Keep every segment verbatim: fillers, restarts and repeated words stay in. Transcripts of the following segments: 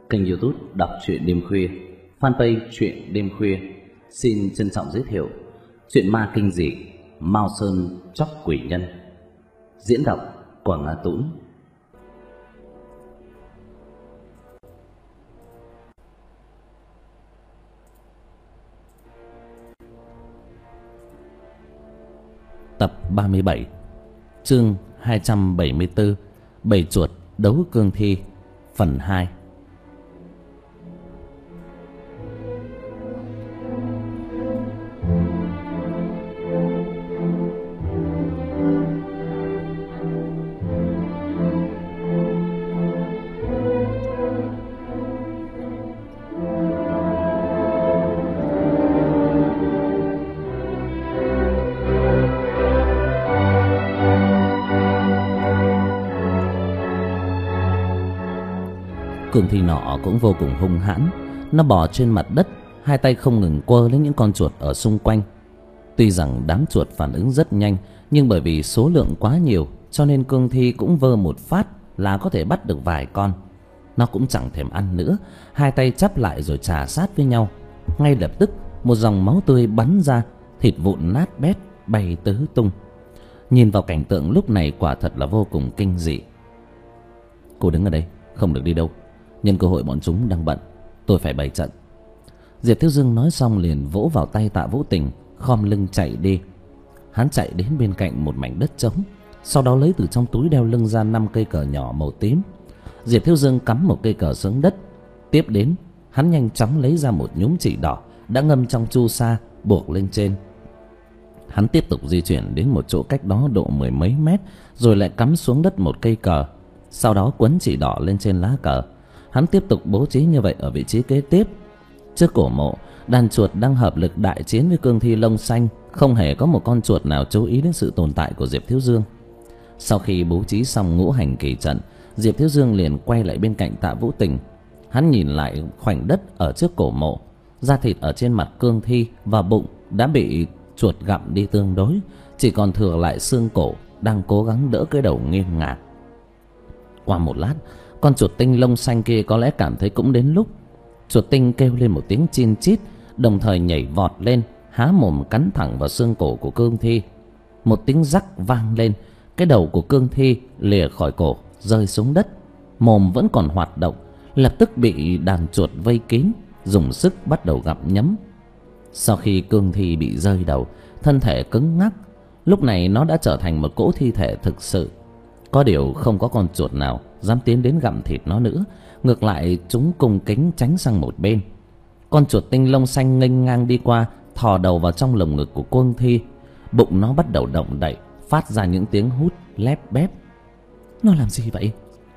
kênh YouTube Đọc truyện đêm khuya, fanpage truyện đêm khuya xin trân trọng giới thiệu truyện ma kinh dị Mao Sơn Chóc Quỷ Nhân. Diễn đọc Quảng Á Tũng. Tập ba mươi bảy, chương hai trăm bảy mươi tư, Bầy chuột đấu cương thi, phần hai. Cương thi nọ cũng vô cùng hung hãn. Nó bò trên mặt đất, hai tay không ngừng quơ lấy những con chuột ở xung quanh. Tuy rằng đám chuột phản ứng rất nhanh, nhưng bởi vì số lượng quá nhiều cho nên cương thi cũng vơ một phát là có thể bắt được vài con. Nó cũng chẳng thèm ăn nữa, hai tay chắp lại rồi chà sát với nhau. Ngay lập tức một dòng máu tươi bắn ra, thịt vụn nát bét bay tứ tung. Nhìn vào cảnh tượng lúc này quả thật là vô cùng kinh dị. Cô đứng ở đây, không được đi đâu. Nhân cơ hội bọn chúng đang bận, tôi phải bày trận. Diệp Thiếu Dương nói xong liền vỗ vào tay Tạ Vũ Tình, khom lưng chạy đi. Hắn chạy đến bên cạnh một mảnh đất trống, sau đó lấy từ trong túi đeo lưng ra năm cây cờ nhỏ màu tím. Diệp Thiếu Dương cắm một cây cờ xuống đất. Tiếp đến hắn nhanh chóng lấy ra một nhúm chỉ đỏ đã ngâm trong chu sa, buộc lên trên. Hắn tiếp tục di chuyển đến một chỗ cách đó độ mười mấy mét, rồi lại cắm xuống đất một cây cờ, sau đó quấn chỉ đỏ lên trên lá cờ. Hắn tiếp tục bố trí như vậy ở vị trí kế tiếp. Trước cổ mộ, đàn chuột đang hợp lực đại chiến với cương thi lông xanh. Không hề có một con chuột nào chú ý đến sự tồn tại của Diệp Thiếu Dương. Sau khi bố trí xong ngũ hành kỳ trận, Diệp Thiếu Dương liền quay lại bên cạnh Tạ Vũ Tình. Hắn nhìn lại khoảnh đất ở trước cổ mộ. Da thịt ở trên mặt cương thi và bụng đã bị chuột gặm đi tương đối, chỉ còn thừa lại xương cổ đang cố gắng đỡ cái đầu nghiêng ngả. Qua một lát, con chuột tinh lông xanh kia có lẽ cảm thấy cũng đến lúc. Chuột tinh kêu lên một tiếng chin chít, đồng thời nhảy vọt lên, há mồm cắn thẳng vào xương cổ của cương thi. Một tiếng rắc vang lên, cái đầu của cương thi lìa khỏi cổ rơi xuống đất. Mồm vẫn còn hoạt động, lập tức bị đàn chuột vây kín, dùng sức bắt đầu gặm nhấm. Sau khi cương thi bị rơi đầu, thân thể cứng ngắc. Lúc này nó đã trở thành một cỗ thi thể thực sự. Có điều không có con chuột nào dám tiến đến gặm thịt nó nữa, ngược lại chúng cung kính tránh sang một bên. Con chuột tinh lông xanh nghênh ngang đi qua, thò đầu vào trong lồng ngực của cương thi. Bụng nó bắt đầu động đậy, phát ra những tiếng hút lép bép. Nó làm gì vậy?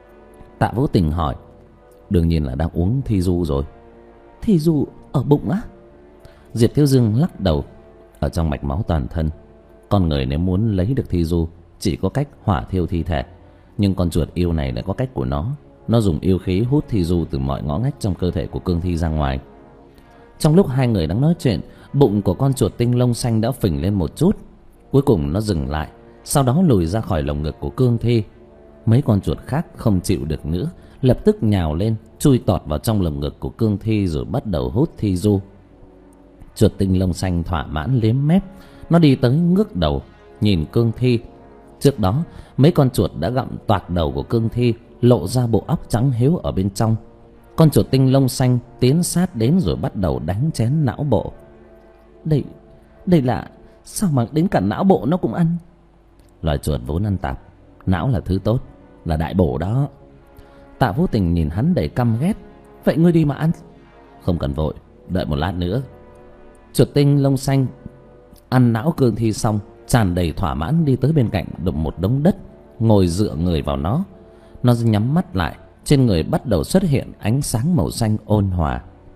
Tạ Vũ Tình hỏi. Đương nhiên là đang uống thi du rồi. Thi du ở bụng á? Diệp Thiếu Dương lắc đầu. Ở trong mạch máu toàn thân. Con người nếu muốn lấy được thi du chỉ có cách hỏa thiêu thi thể. Nhưng con chuột yêu này lại có cách của nó. Nó dùng yêu khí hút thi du từ mọi ngõ ngách trong cơ thể của cương thi ra ngoài. Trong lúc hai người đang nói chuyện, bụng của con chuột tinh lông xanh đã phình lên một chút. Cuối cùng nó dừng lại, sau đó lùi ra khỏi lồng ngực của cương thi. Mấy con chuột khác không chịu được nữa, lập tức nhào lên, chui tọt vào trong lồng ngực của cương thi rồi bắt đầu hút thi du. Chuột tinh lông xanh thỏa mãn liếm mép. Nó đi tới ngước đầu nhìn cương thi. Trước đó mấy con chuột đã gặm toạc đầu của cương thi, lộ ra bộ óc trắng hiếu ở bên trong. Con chuột tinh lông xanh tiến sát đến rồi bắt đầu đánh chén não bộ. Đây, đây là sao mà đến cả não bộ nó cũng ăn? Loài chuột vốn ăn tạp, não là thứ tốt, là đại bổ đó. Tạ Vũ Tình nhìn hắn đầy căm ghét. Vậy ngươi đi mà ăn. Không cần vội, đợi một lát nữa. Chuột tinh lông xanh ăn não cương thi xong, tràn đầy thỏa mãn đi tới bên cạnh đụng một đống đất, ngồi dựa người vào nó. Nó nhắm mắt lại, trên người bắt đầu xuất hiện ánh sáng màu xanh ôn hòa.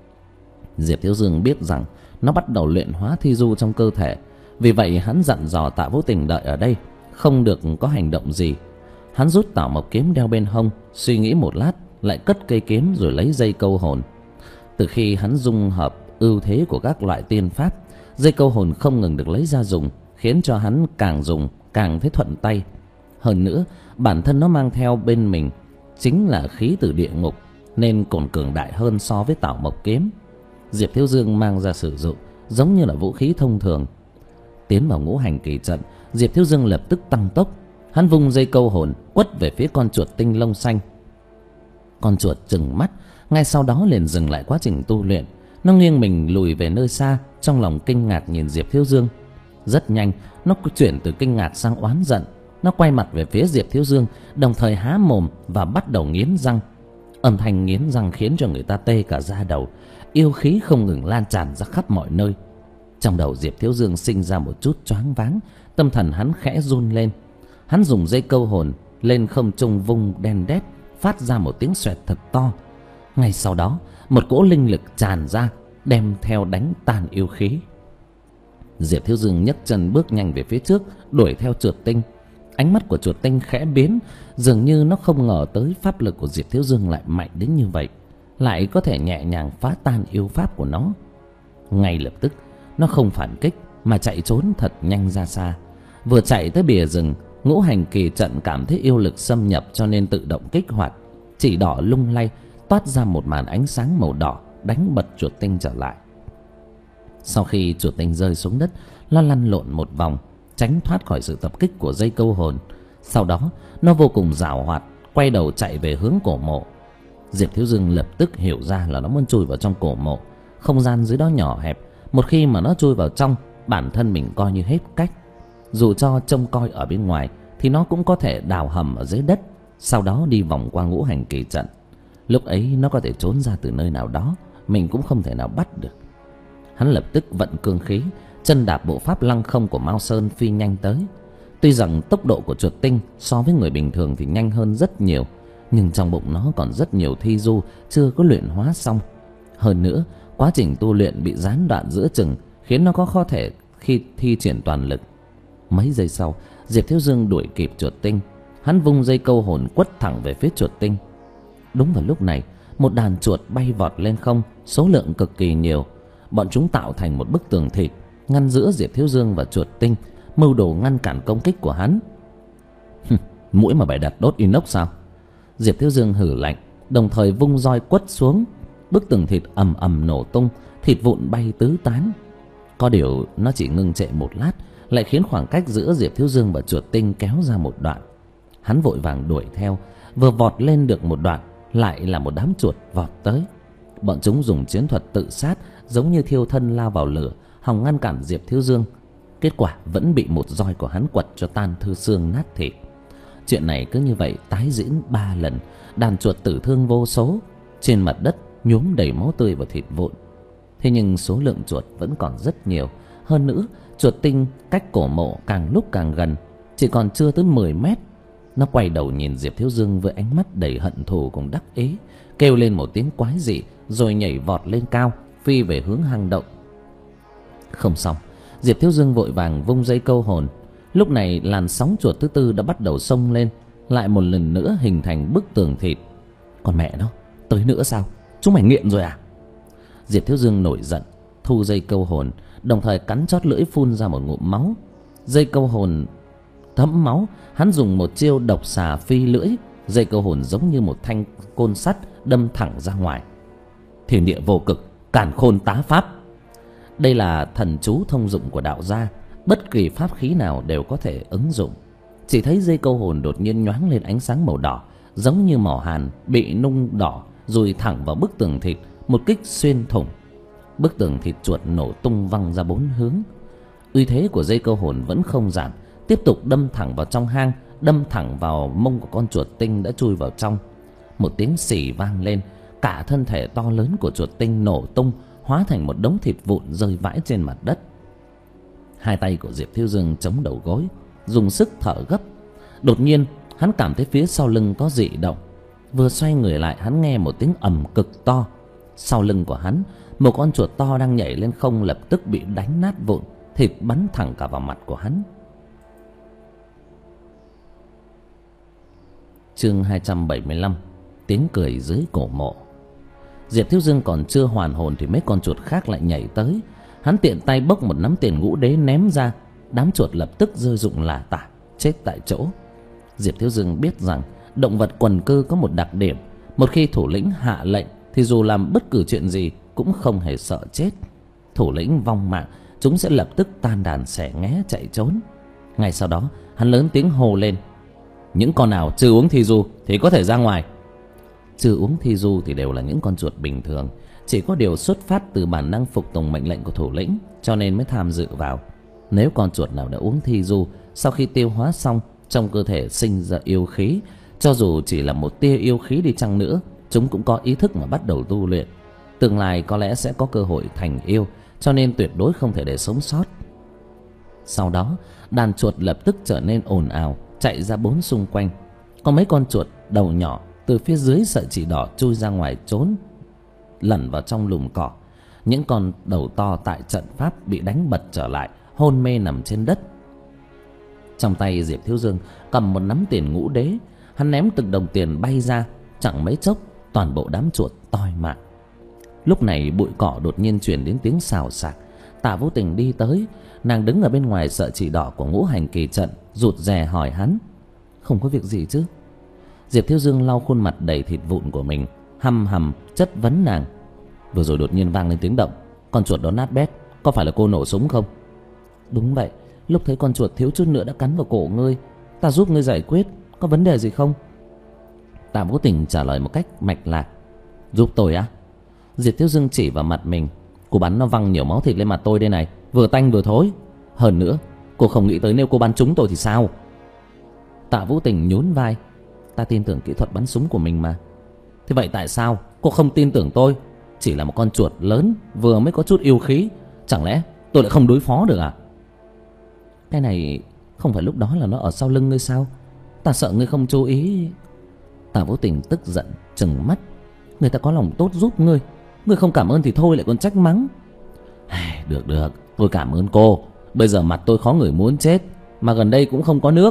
Diệp Thiếu Dương biết rằng nó bắt đầu luyện hóa thi du trong cơ thể, vì vậy hắn dặn dò Tạ Vũ Tình đợi ở đây, không được có hành động gì. Hắn rút tảo mộc kiếm đeo bên hông, suy nghĩ một lát, lại cất cây kiếm rồi lấy dây câu hồn. Từ khi hắn dung hợp ưu thế của các loại tiên pháp, dây câu hồn không ngừng được lấy ra dùng, khiến cho hắn càng dùng càng thấy thuận tay. Hơn nữa, bản thân nó mang theo bên mình chính là khí từ địa ngục, nên còn cường đại hơn so với Tảo Mộc kiếm. Diệp Thiếu Dương mang ra sử dụng giống như là vũ khí thông thường. Tiến vào ngũ hành kỳ trận, Diệp Thiếu Dương lập tức tăng tốc. Hắn vung dây câu hồn quất về phía con chuột tinh lông xanh. Con chuột trừng mắt, ngay sau đó liền dừng lại quá trình tu luyện. Nó nghiêng mình lùi về nơi xa, trong lòng kinh ngạc nhìn Diệp Thiếu Dương. Rất nhanh, nó chuyển từ kinh ngạc sang oán giận. Nó quay mặt về phía Diệp Thiếu Dương, đồng thời há mồm và bắt đầu nghiến răng. Âm thanh nghiến răng khiến cho người ta tê cả da đầu. Yêu khí không ngừng lan tràn ra khắp mọi nơi. Trong đầu Diệp Thiếu Dương sinh ra một chút choáng váng, tâm thần hắn khẽ run lên. Hắn dùng dây câu hồn lên không trung vung đen đét, phát ra một tiếng xoẹt thật to. Ngay sau đó, một cỗ linh lực tràn ra, đem theo đánh tan yêu khí. Diệp Thiếu Dương nhấc chân bước nhanh về phía trước, đuổi theo chuột tinh. Ánh mắt của chuột tinh khẽ biến, dường như nó không ngờ tới pháp lực của Diệp Thiếu Dương lại mạnh đến như vậy, lại có thể nhẹ nhàng phá tan yêu pháp của nó. Ngay lập tức, nó không phản kích mà chạy trốn thật nhanh ra xa. Vừa chạy tới bìa rừng, ngũ hành kỳ trận cảm thấy yêu lực xâm nhập cho nên tự động kích hoạt. Chỉ đỏ lung lay, toát ra một màn ánh sáng màu đỏ, đánh bật chuột tinh trở lại. Sau khi chuột tinh rơi xuống đất, nó lăn lộn một vòng, tránh thoát khỏi sự tập kích của dây câu hồn. Sau đó, nó vô cùng giàu hoạt, quay đầu chạy về hướng cổ mộ. Diệp Thiếu Dương lập tức hiểu ra là nó muốn chui vào trong cổ mộ. Không gian dưới đó nhỏ hẹp, một khi mà nó chui vào trong, bản thân mình coi như hết cách. Dù cho trông coi ở bên ngoài thì nó cũng có thể đào hầm ở dưới đất, sau đó đi vòng qua ngũ hành kỳ trận. Lúc ấy nó có thể trốn ra từ nơi nào đó, mình cũng không thể nào bắt được. Hắn lập tức vận cương khí, chân đạp bộ pháp lăng không của Mao Sơn phi nhanh tới. Tuy rằng tốc độ của chuột tinh so với người bình thường thì nhanh hơn rất nhiều, nhưng trong bụng nó còn rất nhiều thi du chưa có luyện hóa xong. Hơn nữa, quá trình tu luyện bị gián đoạn giữa chừng, khiến nó có khó thể khi thi triển toàn lực. Mấy giây sau, Diệp Thiếu Dương đuổi kịp chuột tinh. Hắn vung dây câu hồn quất thẳng về phía chuột tinh. Đúng vào lúc này, một đàn chuột bay vọt lên không, số lượng cực kỳ nhiều. Bọn chúng tạo thành một bức tường thịt ngăn giữa Diệp Thiếu Dương và chuột tinh, mưu đồ ngăn cản công kích của hắn. Mũi mà bày đặt đốt inox sao? Diệp Thiếu Dương hử lạnh, đồng thời vung roi quất xuống. Bức tường thịt ầm ầm nổ tung, thịt vụn bay tứ tán. Có điều nó chỉ ngưng trệ một lát, lại khiến khoảng cách giữa Diệp Thiếu Dương và chuột tinh kéo ra một đoạn. Hắn vội vàng đuổi theo, vừa vọt lên được một đoạn, lại là một đám chuột vọt tới. Bọn chúng dùng chiến thuật tự sát, giống như thiêu thân lao vào lửa, hòng ngăn cản Diệp Thiếu Dương. Kết quả vẫn bị một roi của hắn quật cho tan thư xương nát thịt. Chuyện này cứ như vậy tái diễn ba lần, đàn chuột tử thương vô số, trên mặt đất nhuốm đầy máu tươi và thịt vụn. Thế nhưng số lượng chuột vẫn còn rất nhiều. Hơn nữa, chuột tinh cách cổ mộ càng lúc càng gần, chỉ còn chưa tới mười mét. Nó quay đầu nhìn Diệp Thiếu Dương với ánh mắt đầy hận thù cùng đắc ý, kêu lên một tiếng quái dị rồi nhảy vọt lên cao, phi về hướng hang động. Không xong, Diệp Thiếu Dương vội vàng vung dây câu hồn. Lúc này làn sóng chuột thứ tư đã bắt đầu xông lên, lại một lần nữa hình thành bức tường thịt. Còn mẹ nó, tới nữa sao? Chúng mày nghiện rồi à? Diệp Thiếu Dương nổi giận, thu dây câu hồn, đồng thời cắn chót lưỡi phun ra một ngụm máu. Dây câu hồn thấm máu, hắn dùng một chiêu độc xà phi lưỡi. Dây câu hồn giống như một thanh côn sắt đâm thẳng ra ngoài. Thiên địa vô cực, càn khôn tá pháp. Đây là thần chú thông dụng của đạo gia, bất kỳ pháp khí nào đều có thể ứng dụng. Chỉ thấy dây câu hồn đột nhiên nhoáng lên ánh sáng màu đỏ, giống như mỏ hàn bị nung đỏ, rồi thẳng vào bức tường thịt, một kích xuyên thủng. Bức tường thịt chuột nổ tung văng ra bốn hướng. Uy thế của dây câu hồn vẫn không giảm, tiếp tục đâm thẳng vào trong hang, đâm thẳng vào mông của con chuột tinh đã chui vào trong. Một tiếng xì vang lên, cả thân thể to lớn của chuột tinh nổ tung, hóa thành một đống thịt vụn rơi vãi trên mặt đất. Hai tay của Diệp Thiếu Dương chống đầu gối, dùng sức thở gấp. Đột nhiên, hắn cảm thấy phía sau lưng có dị động. Vừa xoay người lại, hắn nghe một tiếng ầm cực to. Sau lưng của hắn, một con chuột to đang nhảy lên không lập tức bị đánh nát vụn, thịt bắn thẳng cả vào mặt của hắn. Chương hai trăm bảy mươi lăm. Tiếng cười dưới cổ mộ. Diệp Thiếu Dương còn chưa hoàn hồn thì mấy con chuột khác lại nhảy tới. Hắn tiện tay bốc một nắm tiền ngũ đế ném ra, đám chuột lập tức rơi rụng lả tả, chết tại chỗ. Diệp Thiếu Dương biết rằng động vật quần cư có một đặc điểm, Một khi thủ lĩnh hạ lệnh thì dù làm bất cứ chuyện gì cũng không hề sợ chết. Thủ lĩnh vong mạng, chúng sẽ lập tức tan đàn xẻ nghé chạy trốn. Ngay sau đó hắn lớn tiếng hô lên: những con nào chưa uống thi du thì có thể ra ngoài. Chưa uống thi du thì đều là những con chuột bình thường, chỉ có điều xuất phát từ bản năng phục tùng mệnh lệnh của thủ lĩnh cho nên mới tham dự vào. Nếu con chuột nào đã uống thi du, sau khi tiêu hóa xong, trong cơ thể sinh ra yêu khí, cho dù chỉ là một tia yêu khí đi chăng nữa, chúng cũng có ý thức mà bắt đầu tu luyện. Tương lai có lẽ sẽ có cơ hội thành yêu, cho nên tuyệt đối không thể để sống sót. Sau đó, đàn chuột lập tức trở nên ồn ào, chạy ra bốn xung quanh. Có mấy con chuột đầu nhỏ từ phía dưới sợi chỉ đỏ chui ra ngoài trốn lẩn vào trong lùm cỏ. Những con đầu to tại trận pháp bị đánh bật trở lại, hôn mê nằm trên đất. Trong tay Diệp Thiếu Dương cầm một nắm tiền ngũ đế, hắn ném từng đồng tiền bay ra, chẳng mấy chốc toàn bộ đám chuột toi mạng. Lúc này bụi cỏ đột nhiên truyền đến tiếng xào xạc. Tạ Vũ Tình đi tới, nàng đứng ở bên ngoài sợi chỉ đỏ của ngũ hành kỳ trận, rụt rè hỏi hắn: không có việc gì chứ? Diệp Thiếu Dương lau khuôn mặt đầy thịt vụn của mình, hăm hầm chất vấn nàng: vừa rồi đột nhiên vang lên tiếng động, con chuột đó nát bét, có phải là cô nổ súng không? Đúng vậy, lúc thấy con chuột thiếu chút nữa đã cắn vào cổ ngươi, ta giúp ngươi giải quyết, có vấn đề gì không? Tạ Vũ Tình trả lời một cách mạch lạc: giúp tôi á? Diệp Thiếu Dương chỉ vào mặt mình: cô bắn nó văng nhiều máu thịt lên mặt tôi đây này, vừa tanh vừa thối. Hơn nữa, cô không nghĩ tới nếu cô bắn trúng tôi thì sao? Tạ Vũ Tình nhún vai: ta tin tưởng kỹ thuật bắn súng của mình mà. Thế vậy tại sao cô không tin tưởng tôi? Chỉ là một con chuột lớn vừa mới có chút yêu khí, chẳng lẽ tôi lại không đối phó được à? Cái này không phải lúc đó là nó ở sau lưng ngươi sao? Ta sợ ngươi không chú ý. Tạ Vũ Tình tức giận trừng mắt: người ta có lòng tốt giúp ngươi, ngươi không cảm ơn thì thôi lại còn trách mắng. Được được, tôi cảm ơn cô. Bây giờ mặt tôi khó ngửi muốn chết, mà gần đây cũng không có nước.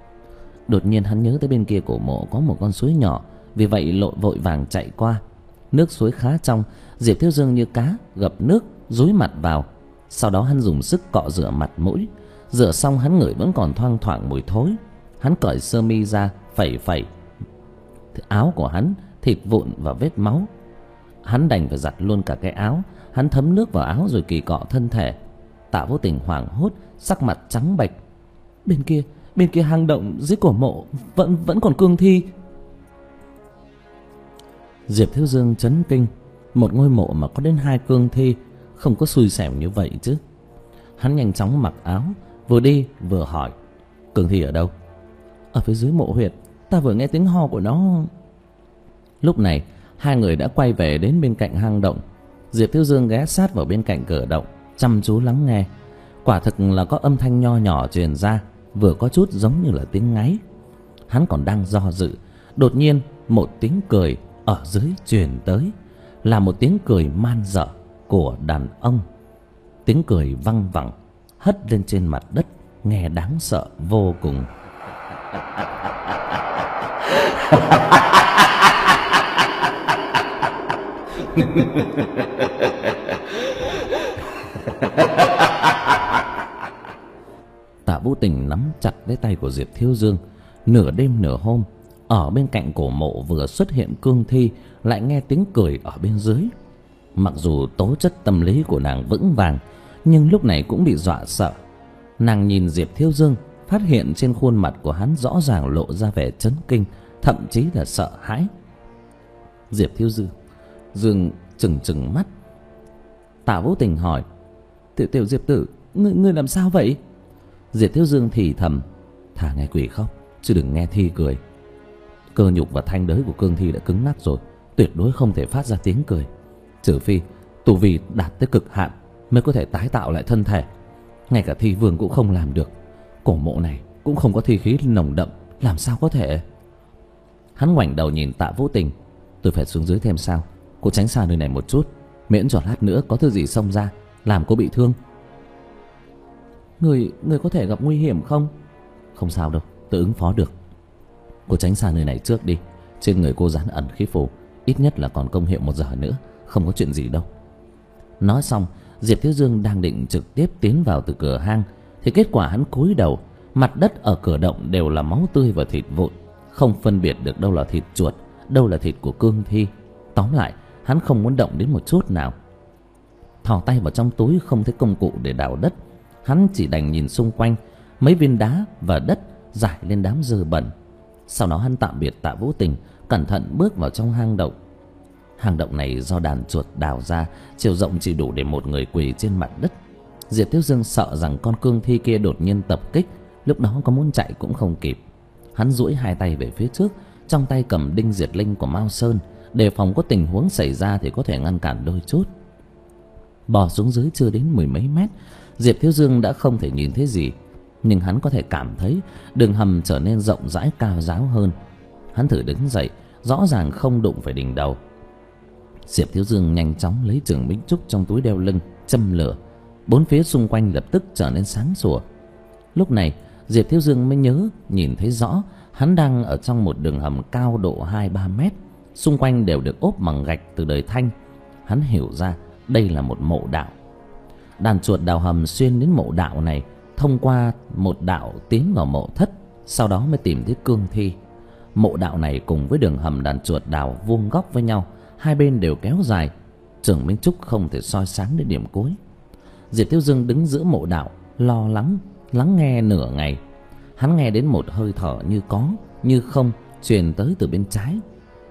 Đột nhiên hắn nhớ tới bên kia cổ mộ có một con suối nhỏ, vì vậy lội vội vàng chạy qua. Nước suối khá trong, Diệp Thiếu Dương như cá gập nước dúi mặt vào. Sau đó hắn dùng sức cọ rửa mặt mũi. Rửa xong hắn ngửi vẫn còn thoang thoảng mùi thối. Hắn cởi sơ mi ra, phẩy phẩy áo của hắn, thịt vụn và vết máu. Hắn đành phải giặt luôn cả cái áo. Hắn thấm nước vào áo rồi kỳ cọ thân thể. Tạ Vô Tình hoảng hốt, sắc mặt trắng bệch: bên kia, bên kia hang động dưới cổ mộ vẫn vẫn còn cương thi. Diệp Thiếu Dương chấn kinh: một ngôi mộ mà có đến hai cương thi, không có xui xẻo như vậy chứ. Hắn nhanh chóng mặc áo, vừa đi vừa hỏi: cương thi ở đâu? Ở phía dưới mộ huyệt, ta vừa nghe tiếng ho của nó. Lúc này hai người đã quay về đến bên cạnh hang động. Diệp Thiếu Dương ghé sát vào bên cạnh cửa động, chăm chú lắng nghe. Quả thực là có âm thanh nho nhỏ truyền ra, vừa có chút giống như là tiếng ngáy. Hắn còn đang do dự, đột nhiên một tiếng cười ở dưới truyền tới, là một tiếng cười man dợ của đàn ông. Tiếng cười văng vẳng hất lên trên mặt đất, nghe đáng sợ vô cùng. Tạ Vũ Tình nắm chặt lấy tay của Diệp Thiếu Dương. Nửa đêm nửa hôm, ở bên cạnh cổ mộ vừa xuất hiện cương thi, lại nghe tiếng cười ở bên dưới. Mặc dù tố chất tâm lý của nàng vững vàng, nhưng lúc này cũng bị dọa sợ. Nàng nhìn Diệp Thiếu Dương, phát hiện trên khuôn mặt của hắn rõ ràng lộ ra vẻ chấn kinh, thậm chí là sợ hãi. Diệp Thiếu Dương Dương trừng trừng mắt. Tạ Vũ Tình hỏi: Tiểu tiểu Diệp tử, ngươi ngươi làm sao vậy? Diệp Thiếu Dương thì thầm: thả nghe quỷ khóc, chứ đừng nghe thi cười. Cơ nhục và thanh đới của cương thi đã cứng nắc rồi, tuyệt đối không thể phát ra tiếng cười, trừ phi tu vi đạt tới cực hạn mới có thể tái tạo lại thân thể. Ngay cả thi vương cũng không làm được. Cổ mộ này cũng không có thi khí nồng đậm, làm sao có thể? Hắn ngoảnh đầu nhìn Tạ Vũ Tình: tôi phải xuống dưới thêm sao? Cô tránh xa nơi này một chút, miễn cho lát nữa có thứ gì xông ra làm cô bị thương. Người, người có thể gặp nguy hiểm không? Không sao đâu, tôi ứng phó được. Cô tránh xa nơi này trước đi. Trên người cô dán ẩn khí phù, ít nhất là còn công hiệu một giờ nữa, không có chuyện gì đâu. Nói xong, Diệp Thiếu Dương đang định trực tiếp tiến vào từ cửa hang, thì kết quả hắn cúi đầu, mặt đất ở cửa động đều là máu tươi và thịt vụn, không phân biệt được đâu là thịt chuột, đâu là thịt của cương thi. Tóm lại, hắn không muốn động đến một chút nào. Thò tay vào trong túi không thấy công cụ để đào đất, hắn chỉ đành nhìn xung quanh. Mấy viên đá và đất rải lên đám dơ bẩn. Sau đó hắn tạm biệt Tạ Vũ Tình, cẩn thận bước vào trong hang động. Hang động này do đàn chuột đào ra, chiều rộng chỉ đủ để một người quỳ trên mặt đất. Diệp Thiếu Dương sợ rằng con cương thi kia đột nhiên tập kích, lúc đó có muốn chạy cũng không kịp. Hắn duỗi hai tay về phía trước, trong tay cầm đinh diệt linh của Mao Sơn, đề phòng có tình huống xảy ra thì có thể ngăn cản đôi chút. Bò xuống dưới chưa đến mười mấy mét, Diệp Thiếu Dương đã không thể nhìn thấy gì, nhưng hắn có thể cảm thấy đường hầm trở nên rộng rãi cao ráo hơn. Hắn thử đứng dậy, rõ ràng không đụng phải đỉnh đầu. Diệp Thiếu Dương nhanh chóng lấy trường bính trúc trong túi đeo lưng, châm lửa. Bốn phía xung quanh lập tức trở nên sáng sủa. Lúc này Diệp Thiếu Dương mới nhớ, nhìn thấy rõ hắn đang ở trong một đường hầm cao độ hai ba mét, xung quanh đều được ốp bằng gạch từ đời Thanh. Hắn hiểu ra đây là một mộ đạo. Đàn chuột đào hầm xuyên đến mộ đạo này, thông qua một đạo tiến vào mộ thất, sau đó mới tìm thấy cương thi. Mộ đạo này cùng với đường hầm đàn chuột đào vuông góc với nhau, hai bên đều kéo dài, Trường Minh Trúc không thể soi sáng đến điểm cuối. Diệp Thiếu Dương đứng giữa mộ đạo, lo lắng lắng nghe nửa ngày. Hắn nghe đến một hơi thở như có như không truyền tới từ bên trái.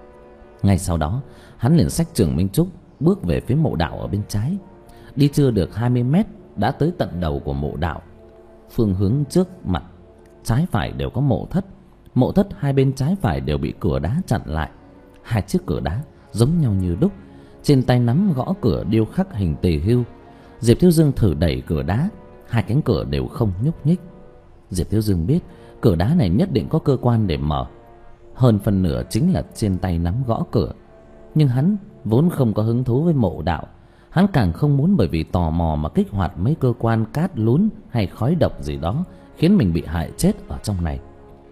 Ngay sau đó hắn liền xách Trường Minh Trúc bước về phía mộ đạo ở bên trái. Đi chưa được hai mươi mét đã tới tận đầu của mộ đạo. Phương hướng trước mặt trái phải đều có mộ thất. Mộ thất hai bên trái phải đều bị cửa đá chặn lại. Hai chiếc cửa đá giống nhau như đúc, trên tay nắm gõ cửa điêu khắc hình tỳ hưu. Diệp Thiếu Dương thử đẩy cửa đá, hai cánh cửa đều không nhúc nhích. Diệp Thiếu Dương biết cửa đá này nhất định có cơ quan để mở, hơn phần nửa chính là trên tay nắm gõ cửa. Nhưng hắn vốn không có hứng thú với mộ đạo, hắn càng không muốn bởi vì tò mò mà kích hoạt mấy cơ quan cát lún hay khói độc gì đó, khiến mình bị hại chết ở trong này.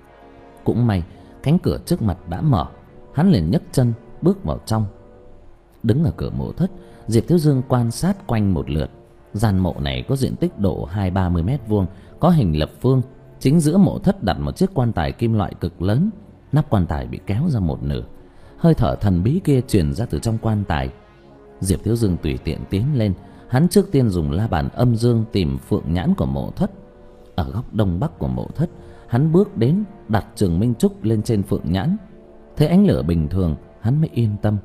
Cũng may cánh cửa trước mặt đã mở, hắn liền nhấc chân bước vào trong. Đứng ở cửa mộ thất, Diệp Thiếu Dương quan sát quanh một lượt. Gian mộ này có diện tích độ hai ba mươi mét vuông, có hình lập phương. Chính giữa mộ thất đặt một chiếc quan tài kim loại cực lớn. Nắp quan tài bị kéo ra một nửa, hơi thở thần bí kia truyền ra từ trong quan tài. Diệp Thiếu Dương tùy tiện tiến lên. Hắn trước tiên dùng la bàn âm dương tìm phượng nhãn của mộ thất. Ở góc đông bắc của mộ thất, hắn bước đến đặt Trường Minh Trúc lên trên phượng nhãn. Thấy ánh lửa bình thường, hắn mới yên tâm.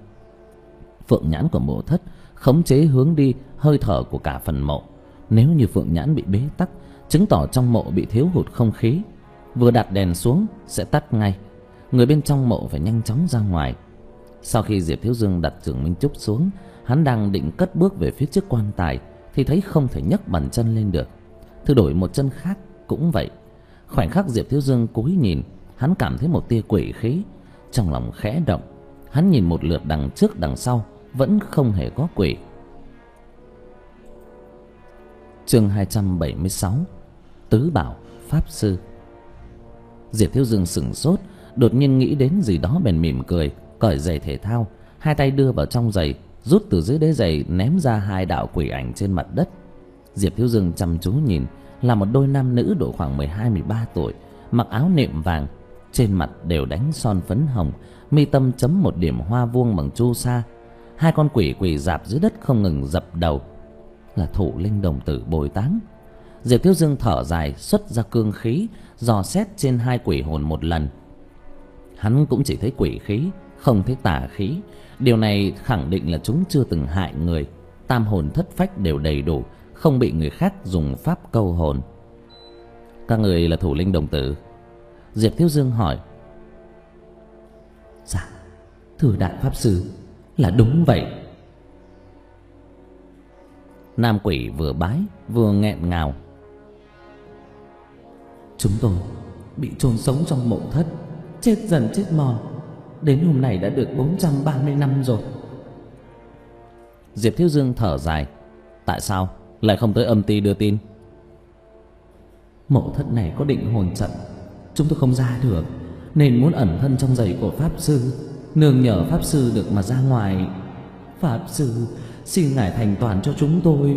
Phượng nhãn của mộ thất khống chế hướng đi hơi thở của cả phần mộ. Nếu như phượng nhãn bị bế tắc, chứng tỏ trong mộ bị thiếu hụt không khí. Vừa đặt đèn xuống sẽ tắt ngay. Người bên trong mộ phải nhanh chóng ra ngoài. Sau khi Diệp Thiếu Dương đặt Trường Minh Trúc xuống, hắn đang định cất bước về phía trước quan tài thì thấy không thể nhấc bàn chân lên được. Thử đổi một chân khác cũng vậy. Khoảnh khắc Diệp Thiếu Dương cúi nhìn, hắn cảm thấy một tia quỷ khí. Trong lòng khẽ động, hắn nhìn một lượt đằng trước đằng sau, vẫn không hề có quỷ. Chương hai trăm bảy mươi sáu, Tứ Bảo Pháp Sư. Diệp Thiếu Dương sửng sốt, đột nhiên nghĩ đến gì đó bèn mỉm cười, cởi giày thể thao, hai tay đưa vào trong giày, rút từ dưới đế giày ném ra hai đạo quỷ ảnh trên mặt đất. Diệp Thiếu Dương chăm chú nhìn, là một đôi nam nữ độ khoảng mười hai mười ba tuổi, mặc áo nệm vàng, trên mặt đều đánh son phấn hồng, mi tâm chấm một điểm hoa vuông bằng chu sa. Hai con quỷ quỳ rạp dưới đất không ngừng dập đầu, là Thủ Linh đồng tử bồi táng. Diệp Thiếu Dương thở dài, xuất ra cương khí, dò xét trên hai quỷ hồn một lần. Hắn cũng chỉ thấy quỷ khí, không thấy tà khí. Điều này khẳng định là chúng chưa từng hại người, tam hồn thất phách đều đầy đủ, không bị người khác dùng pháp câu hồn. Các người là Thủ Linh đồng tử? Diệp Thiếu Dương hỏi. Dạ, thưa đại pháp sư, là đúng vậy. Nam quỷ vừa bái vừa nghẹn ngào. Chúng tôi bị chôn sống trong mộ thất, chết dần chết mòn, đến hôm nay đã được bốn trăm ba mươi năm rồi. Diệp Thiếu Dương thở dài. Tại sao lại không tới âm ty đưa tin? Mộ thất này có định hồn trận, chúng tôi không ra được, nên muốn ẩn thân trong giày của pháp sư, nương nhờ pháp sư được mà ra ngoài. Pháp sư, xin ngài thành toàn cho chúng tôi.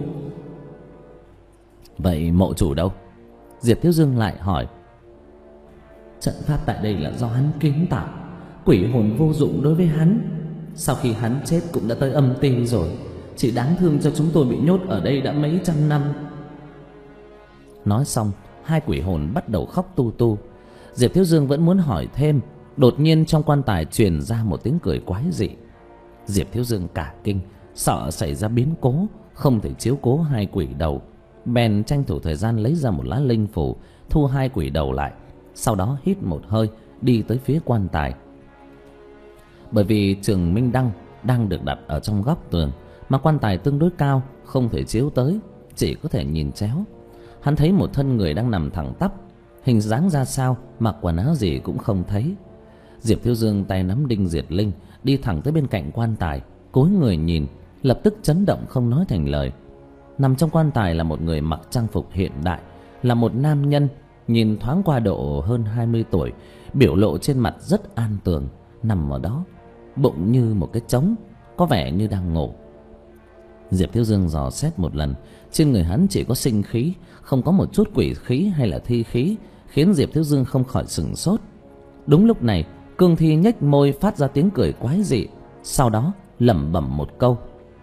Vậy mộ chủ đâu? Diệp Thiếu Dương lại hỏi. Trận pháp tại đây là do hắn kiến tạo, Quỷ hồn vô dụng đối với hắn. Sau khi hắn chết cũng đã tới âm ti rồi. Chỉ đáng thương cho chúng tôi bị nhốt ở đây đã mấy trăm năm. Nói xong, hai quỷ hồn bắt đầu khóc tu tu. Diệp Thiếu Dương vẫn muốn hỏi thêm, đột nhiên trong quan tài truyền ra một tiếng cười quái dị. Diệp Thiếu Dương cả kinh, sợ xảy ra biến cố, không thể chiếu cố hai quỷ đầu, bèn tranh thủ thời gian lấy ra một lá linh phù, thu hai quỷ đầu lại. Sau đó hít một hơi, đi tới phía quan tài. Bởi vì trường minh đăng đang được đặt ở trong góc tường, mà quan tài tương đối cao, không thể chiếu tới, chỉ có thể nhìn chéo. Hắn thấy một thân người đang nằm thẳng tắp, hình dáng ra sao, mặc quần áo gì cũng không thấy. Diệp Thiếu Dương tay nắm đinh diệt linh, đi thẳng tới bên cạnh quan tài, cúi người nhìn, lập tức chấn động không nói thành lời. Nằm trong quan tài là một người mặc trang phục hiện đại, là một nam nhân, nhìn thoáng qua độ hơn hai mươi tuổi, biểu lộ trên mặt rất an tường, nằm ở đó, bụng như một cái trống, có vẻ như đang ngủ. Diệp Thiếu Dương dò xét một lần, trên người hắn chỉ có sinh khí, không có một chút quỷ khí hay là thi khí, khiến Diệp Thiếu Dương không khỏi sửng sốt. Đúng lúc này, Cương Thi nhếch môi phát ra tiếng cười quái dị, sau đó lẩm bẩm một câu: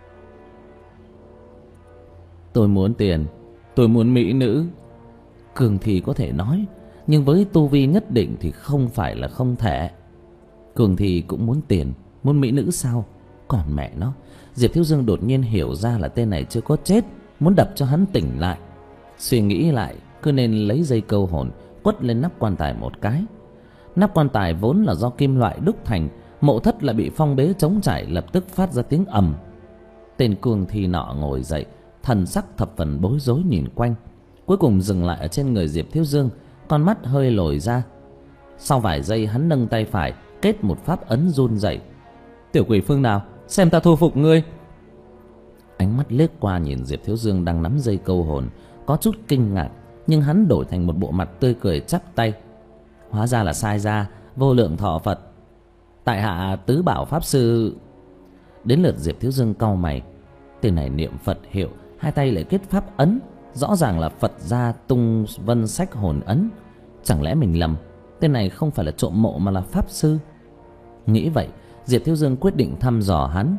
tôi muốn tiền, tôi muốn mỹ nữ. Cương Thi có thể nói, nhưng với tu vi nhất định thì không phải là không thể. Cương Thi cũng muốn tiền, muốn mỹ nữ sao? Còn mẹ nó. Diệp Thiếu Dương đột nhiên hiểu ra là tên này chưa có chết, muốn đập cho hắn tỉnh lại. Suy nghĩ lại, cứ nên lấy dây câu hồn quất lên nắp quan tài một cái. Nắp quan tài vốn là do kim loại đúc thành, mộ thất lại bị phong bế trống trải, lập tức phát ra tiếng ầm. Tên Cương Thi nọ ngồi dậy, thần sắc thập phần bối rối nhìn quanh, cuối cùng dừng lại ở trên người Diệp Thiếu Dương, con mắt hơi lồi ra. Sau vài giây, hắn nâng tay phải kết một pháp ấn run rẩy. Tiểu quỷ phương nào, xem ta thu phục ngươi. Ánh mắt liếc qua nhìn Diệp Thiếu Dương đang nắm dây câu hồn, có chút kinh ngạc, nhưng hắn đổi thành một bộ mặt tươi cười chắp tay. Hóa ra là sai ra, vô lượng thọ Phật. Tại hạ Tứ Bảo Pháp Sư. Đến lượt Diệp Thiếu Dương cau mày. Tên này niệm Phật hiệu, hai tay lại kết pháp ấn, rõ ràng là Phật gia tung vân sách hồn ấn. Chẳng lẽ mình lầm, tên này không phải là trộm mộ mà là Pháp Sư? Nghĩ vậy, Diệp Thiếu Dương quyết định thăm dò hắn.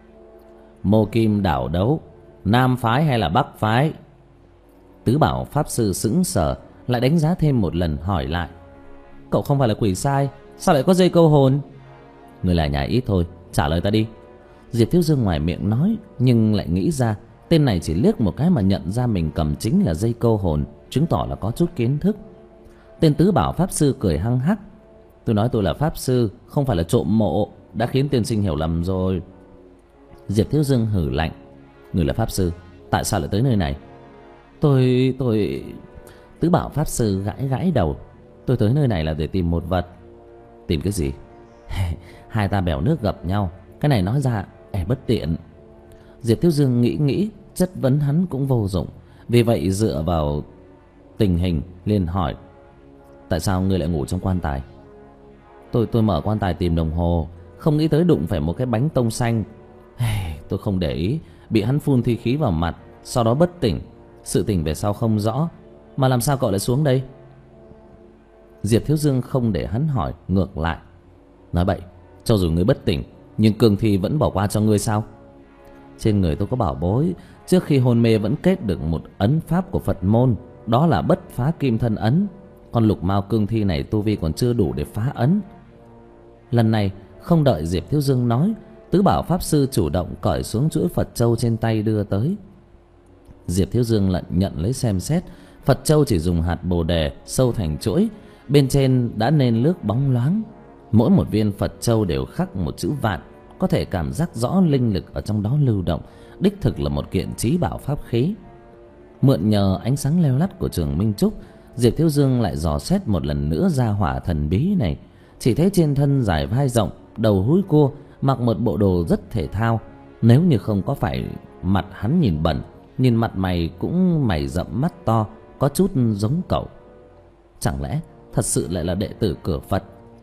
Mô Kim đảo đấu, Nam phái hay là Bắc phái? Tứ Bảo Pháp Sư sững sờ, lại đánh giá thêm một lần, hỏi lại. Cậu không phải là quỷ sai, sao lại có dây câu hồn? Người lại nhảy ít thôi, trả lời ta đi. Diệp Thiếu Dương ngoài miệng nói, nhưng lại nghĩ ra tên này chỉ liếc một cái mà nhận ra mình cầm chính là dây câu hồn, chứng tỏ là có chút kiến thức. Tên Tứ Bảo Pháp Sư cười hăng hắc. Tôi nói tôi là Pháp Sư, không phải là trộm mộ, đã khiến tiên sinh hiểu lầm rồi. Diệp Thiếu Dương hử lạnh. Người là Pháp Sư, tại sao lại tới nơi này? Tôi... tôi... Tứ Bảo Pháp Sư gãi gãi đầu. Tôi tới nơi này là để tìm một vật. Tìm cái gì? Hai ta bèo nước gặp nhau, cái này nói ra e bất tiện. Diệp Thiếu Dương nghĩ nghĩ, chất vấn hắn cũng vô dụng, vì vậy dựa vào tình hình liền hỏi. Tại sao ngươi lại ngủ trong quan tài? Tôi tôi mở quan tài tìm đồng hồ, không nghĩ tới đụng phải một cái bánh tông xanh. Tôi không để ý, bị hắn phun thi khí vào mặt, sau đó bất tỉnh. Sự tình về sau không rõ. Mà làm sao cậu lại xuống đây? Diệp Thiếu Dương không để hắn hỏi, ngược lại. Nói bậy, cho dù ngươi bất tỉnh, nhưng Cương Thi vẫn bỏ qua cho ngươi sao? Trên người tôi có bảo bối, trước khi hôn mê vẫn kết được một ấn pháp của Phật môn, đó là bất phá kim thân ấn. Con lục mao Cương Thi này tu vi còn chưa đủ để phá ấn. Lần này không đợi Diệp Thiếu Dương nói, Tứ Bảo Pháp Sư chủ động cởi xuống chuỗi Phật châu trên tay đưa tới. Diệp Thiếu Dương lại nhận lấy xem xét. Phật châu chỉ dùng hạt bồ đề sâu thành chuỗi, bên trên đã nền nước bóng loáng. Mỗi một viên Phật châu đều khắc một chữ vạn, có thể cảm giác rõ linh lực ở trong đó lưu động, đích thực là một kiện chí bảo pháp khí. Mượn nhờ ánh sáng leo lắt của trường Minh Trúc, Diệp Thiếu Dương lại dò xét một lần nữa ra hỏa thần bí này. Chỉ thấy trên thân dài vai rộng, đầu húi cua, mặc một bộ đồ rất thể thao. Nếu như không có phải mặt hắn nhìn bẩn, nhìn mặt mày cũng mày rậm mắt to, có chút giống cậu. Chẳng lẽ thật sự lại là đệ tử cửa Phật?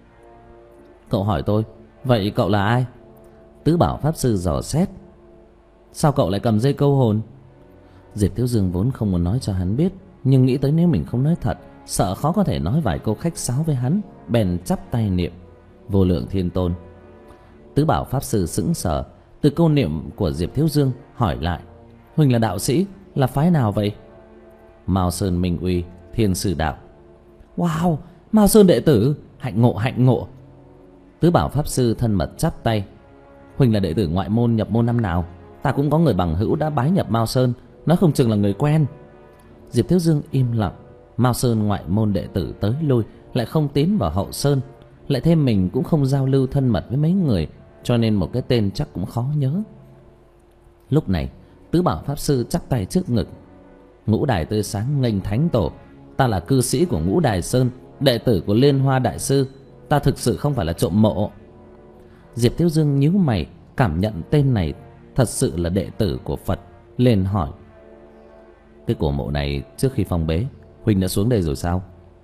Cậu hỏi tôi, vậy cậu là ai? Tứ Bảo Pháp Sư dò xét. Sao cậu lại cầm dây câu hồn? Diệp Thiếu Dương vốn không muốn nói cho hắn biết, nhưng nghĩ tới nếu mình không nói thật, sợ khó có thể nói vài câu khách sáo với hắn, bèn chắp tay niệm. Vô Lượng Thiên Tôn. Tứ Bảo Pháp Sư sững sờ. Từ câu niệm của Diệp Thiếu Dương hỏi lại: Huynh là đạo sĩ, là phái nào vậy? Mao Sơn Minh Uy, Thiên Sư Đạo. Wow, Mao Sơn đệ tử, hạnh ngộ hạnh ngộ. Tứ Bảo Pháp Sư thân mật chắp tay: Huynh là đệ tử ngoại môn nhập môn năm nào? Ta cũng có người bằng hữu đã bái nhập Mao Sơn, nói không chừng là người quen. Diệp Thiếu Dương im lặng. Mao Sơn ngoại môn đệ tử tới lui, lại không tiến vào hậu sơn, lại thêm mình cũng không giao lưu thân mật với mấy người, cho nên một cái tên chắc cũng khó nhớ. Lúc này Tứ Bảo Pháp Sư chắp tay trước ngực: Ngũ Đài tươi sáng nghênh thánh tổ. Ta là cư sĩ của Ngũ Đài Sơn, đệ tử của Liên Hoa Đại Sư. Ta thực sự không phải là trộm mộ. Diệp Thiếu Dương nhíu mày, cảm nhận tên này thật sự là đệ tử của Phật, liền hỏi: Cái cổ mộ này trước khi phong bế, Huynh đã xuống đây rồi sao?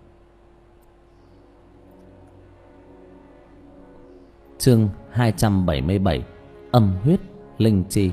Chương hai trăm bảy mươi bảy: Âm huyết linh chi.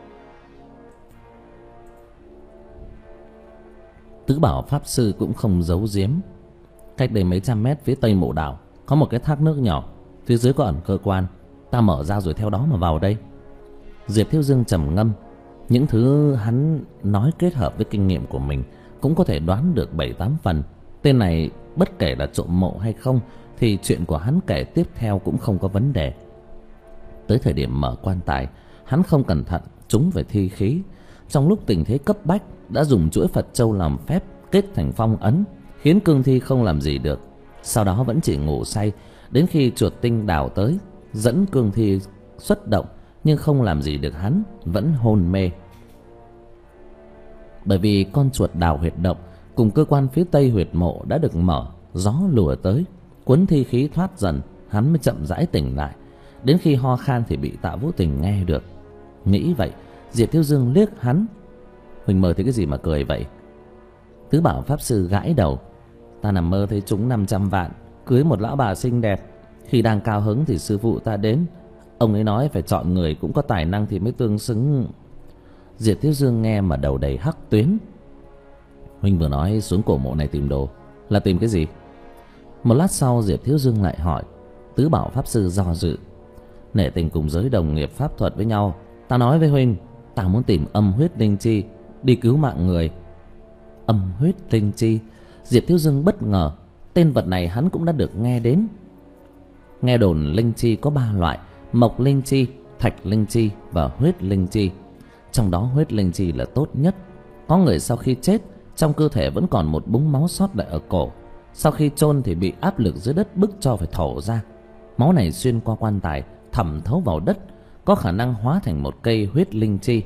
Tứ Bảo Pháp Sư cũng không giấu giếm. Cách đây mấy trăm mét phía tây mộ đảo có một cái thác nước nhỏ, phía dưới có ẩn cơ quan. Ta mở ra rồi theo đó mà vào đây. Diệp Thiếu Dương trầm ngâm. Những thứ hắn nói kết hợp với kinh nghiệm của mình cũng có thể đoán được bảy tám phần. Tên này bất kể là trộm mộ hay không thì chuyện của hắn kể tiếp theo cũng không có vấn đề. Tới thời điểm mở quan tài, hắn không cẩn thận trúng về thi khí. Trong lúc tình thế cấp bách đã dùng chuỗi Phật châu làm phép kết thành phong ấn, khiến cương thi không làm gì được. Sau đó vẫn chỉ ngủ say đến khi chuột tinh đào tới, dẫn cương thi xuất động, nhưng không làm gì được hắn, vẫn hôn mê. Bởi vì con chuột đào huyệt động cùng cơ quan phía tây huyệt mộ đã được mở, gió lùa tới cuốn thi khí thoát dần, hắn mới chậm rãi tỉnh lại. Đến khi ho khan thì bị Tạ Vũ Tình nghe được. Nghĩ vậy, Diệp Thiếu Dương liếc hắn: Huỳnh mơ thấy cái gì mà cười vậy? Tứ Bảo Pháp Sư gãi đầu: Ta nằm mơ thấy trúng năm trăm vạn, cưới một lão bà xinh đẹp. Khi đang cao hứng thì sư phụ ta đến, ông ấy nói phải chọn người cũng có tài năng thì mới tương xứng. Diệp Thiếu Dương nghe mà đầu đầy hắc tuyến. Huynh vừa nói xuống cổ mộ này tìm đồ, là tìm cái gì? Một lát sau Diệp Thiếu Dương lại hỏi. Tứ Bảo Pháp Sư do dự: Nể tình cùng giới đồng nghiệp pháp thuật với nhau, ta nói với Huynh, ta muốn tìm âm huyết linh chi, đi cứu mạng người. Âm huyết linh chi? Diệp Thiếu Dương bất ngờ. Tên vật này hắn cũng đã được nghe đến. Nghe đồn linh chi có ba loại: mộc linh chi, thạch linh chi và huyết linh chi. Trong đó huyết linh chi là tốt nhất. Có người sau khi chết, trong cơ thể vẫn còn một búng máu sót lại ở cổ. Sau khi chôn thì bị áp lực dưới đất bức cho phải thổ ra. Máu này xuyên qua quan tài, thẩm thấu vào đất, có khả năng hóa thành một cây huyết linh chi.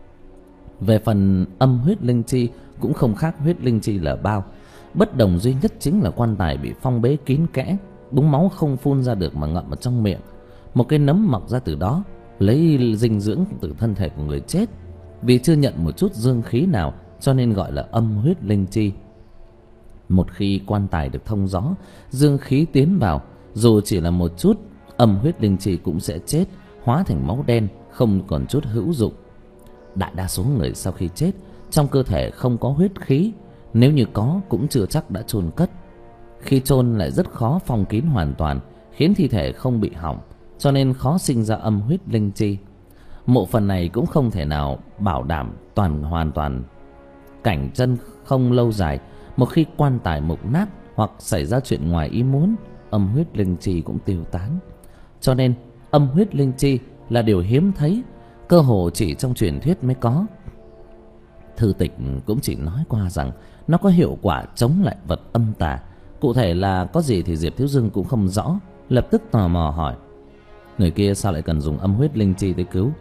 Về phần âm huyết linh chi cũng không khác huyết linh chi là bao. Bất đồng duy nhất chính là quan tài bị phong bế kín kẽ, búng máu không phun ra được mà ngậm ở trong miệng. Một cái nấm mọc ra từ đó, lấy dinh dưỡng từ thân thể của người chết. Vì chưa nhận một chút dương khí nào cho nên gọi là âm huyết linh chi. Một khi quan tài được thông gió, dương khí tiến vào, dù chỉ là một chút, âm huyết linh chi cũng sẽ chết, hóa thành máu đen, không còn chút hữu dụng. Đại đa số người sau khi chết, trong cơ thể không có huyết khí, nếu như có cũng chưa chắc đã chôn cất. Khi chôn lại rất khó phong kín hoàn toàn, khiến thi thể không bị hỏng, cho nên khó sinh ra âm huyết linh chi. Mộ phần này cũng không thể nào bảo đảm toàn hoàn toàn cảnh chân không lâu dài. Một khi quan tài mục nát hoặc xảy ra chuyện ngoài ý muốn, âm huyết linh chi cũng tiêu tán. Cho nên âm huyết linh chi là điều hiếm thấy, cơ hồ chỉ trong truyền thuyết mới có. Thư tịch cũng chỉ nói qua rằng nó có hiệu quả chống lại vật âm tà. Cụ thể là có gì thì Diệp Thiếu Dương cũng không rõ, lập tức tò mò hỏi: Người kia sao lại cần dùng âm huyết linh chi để cứu?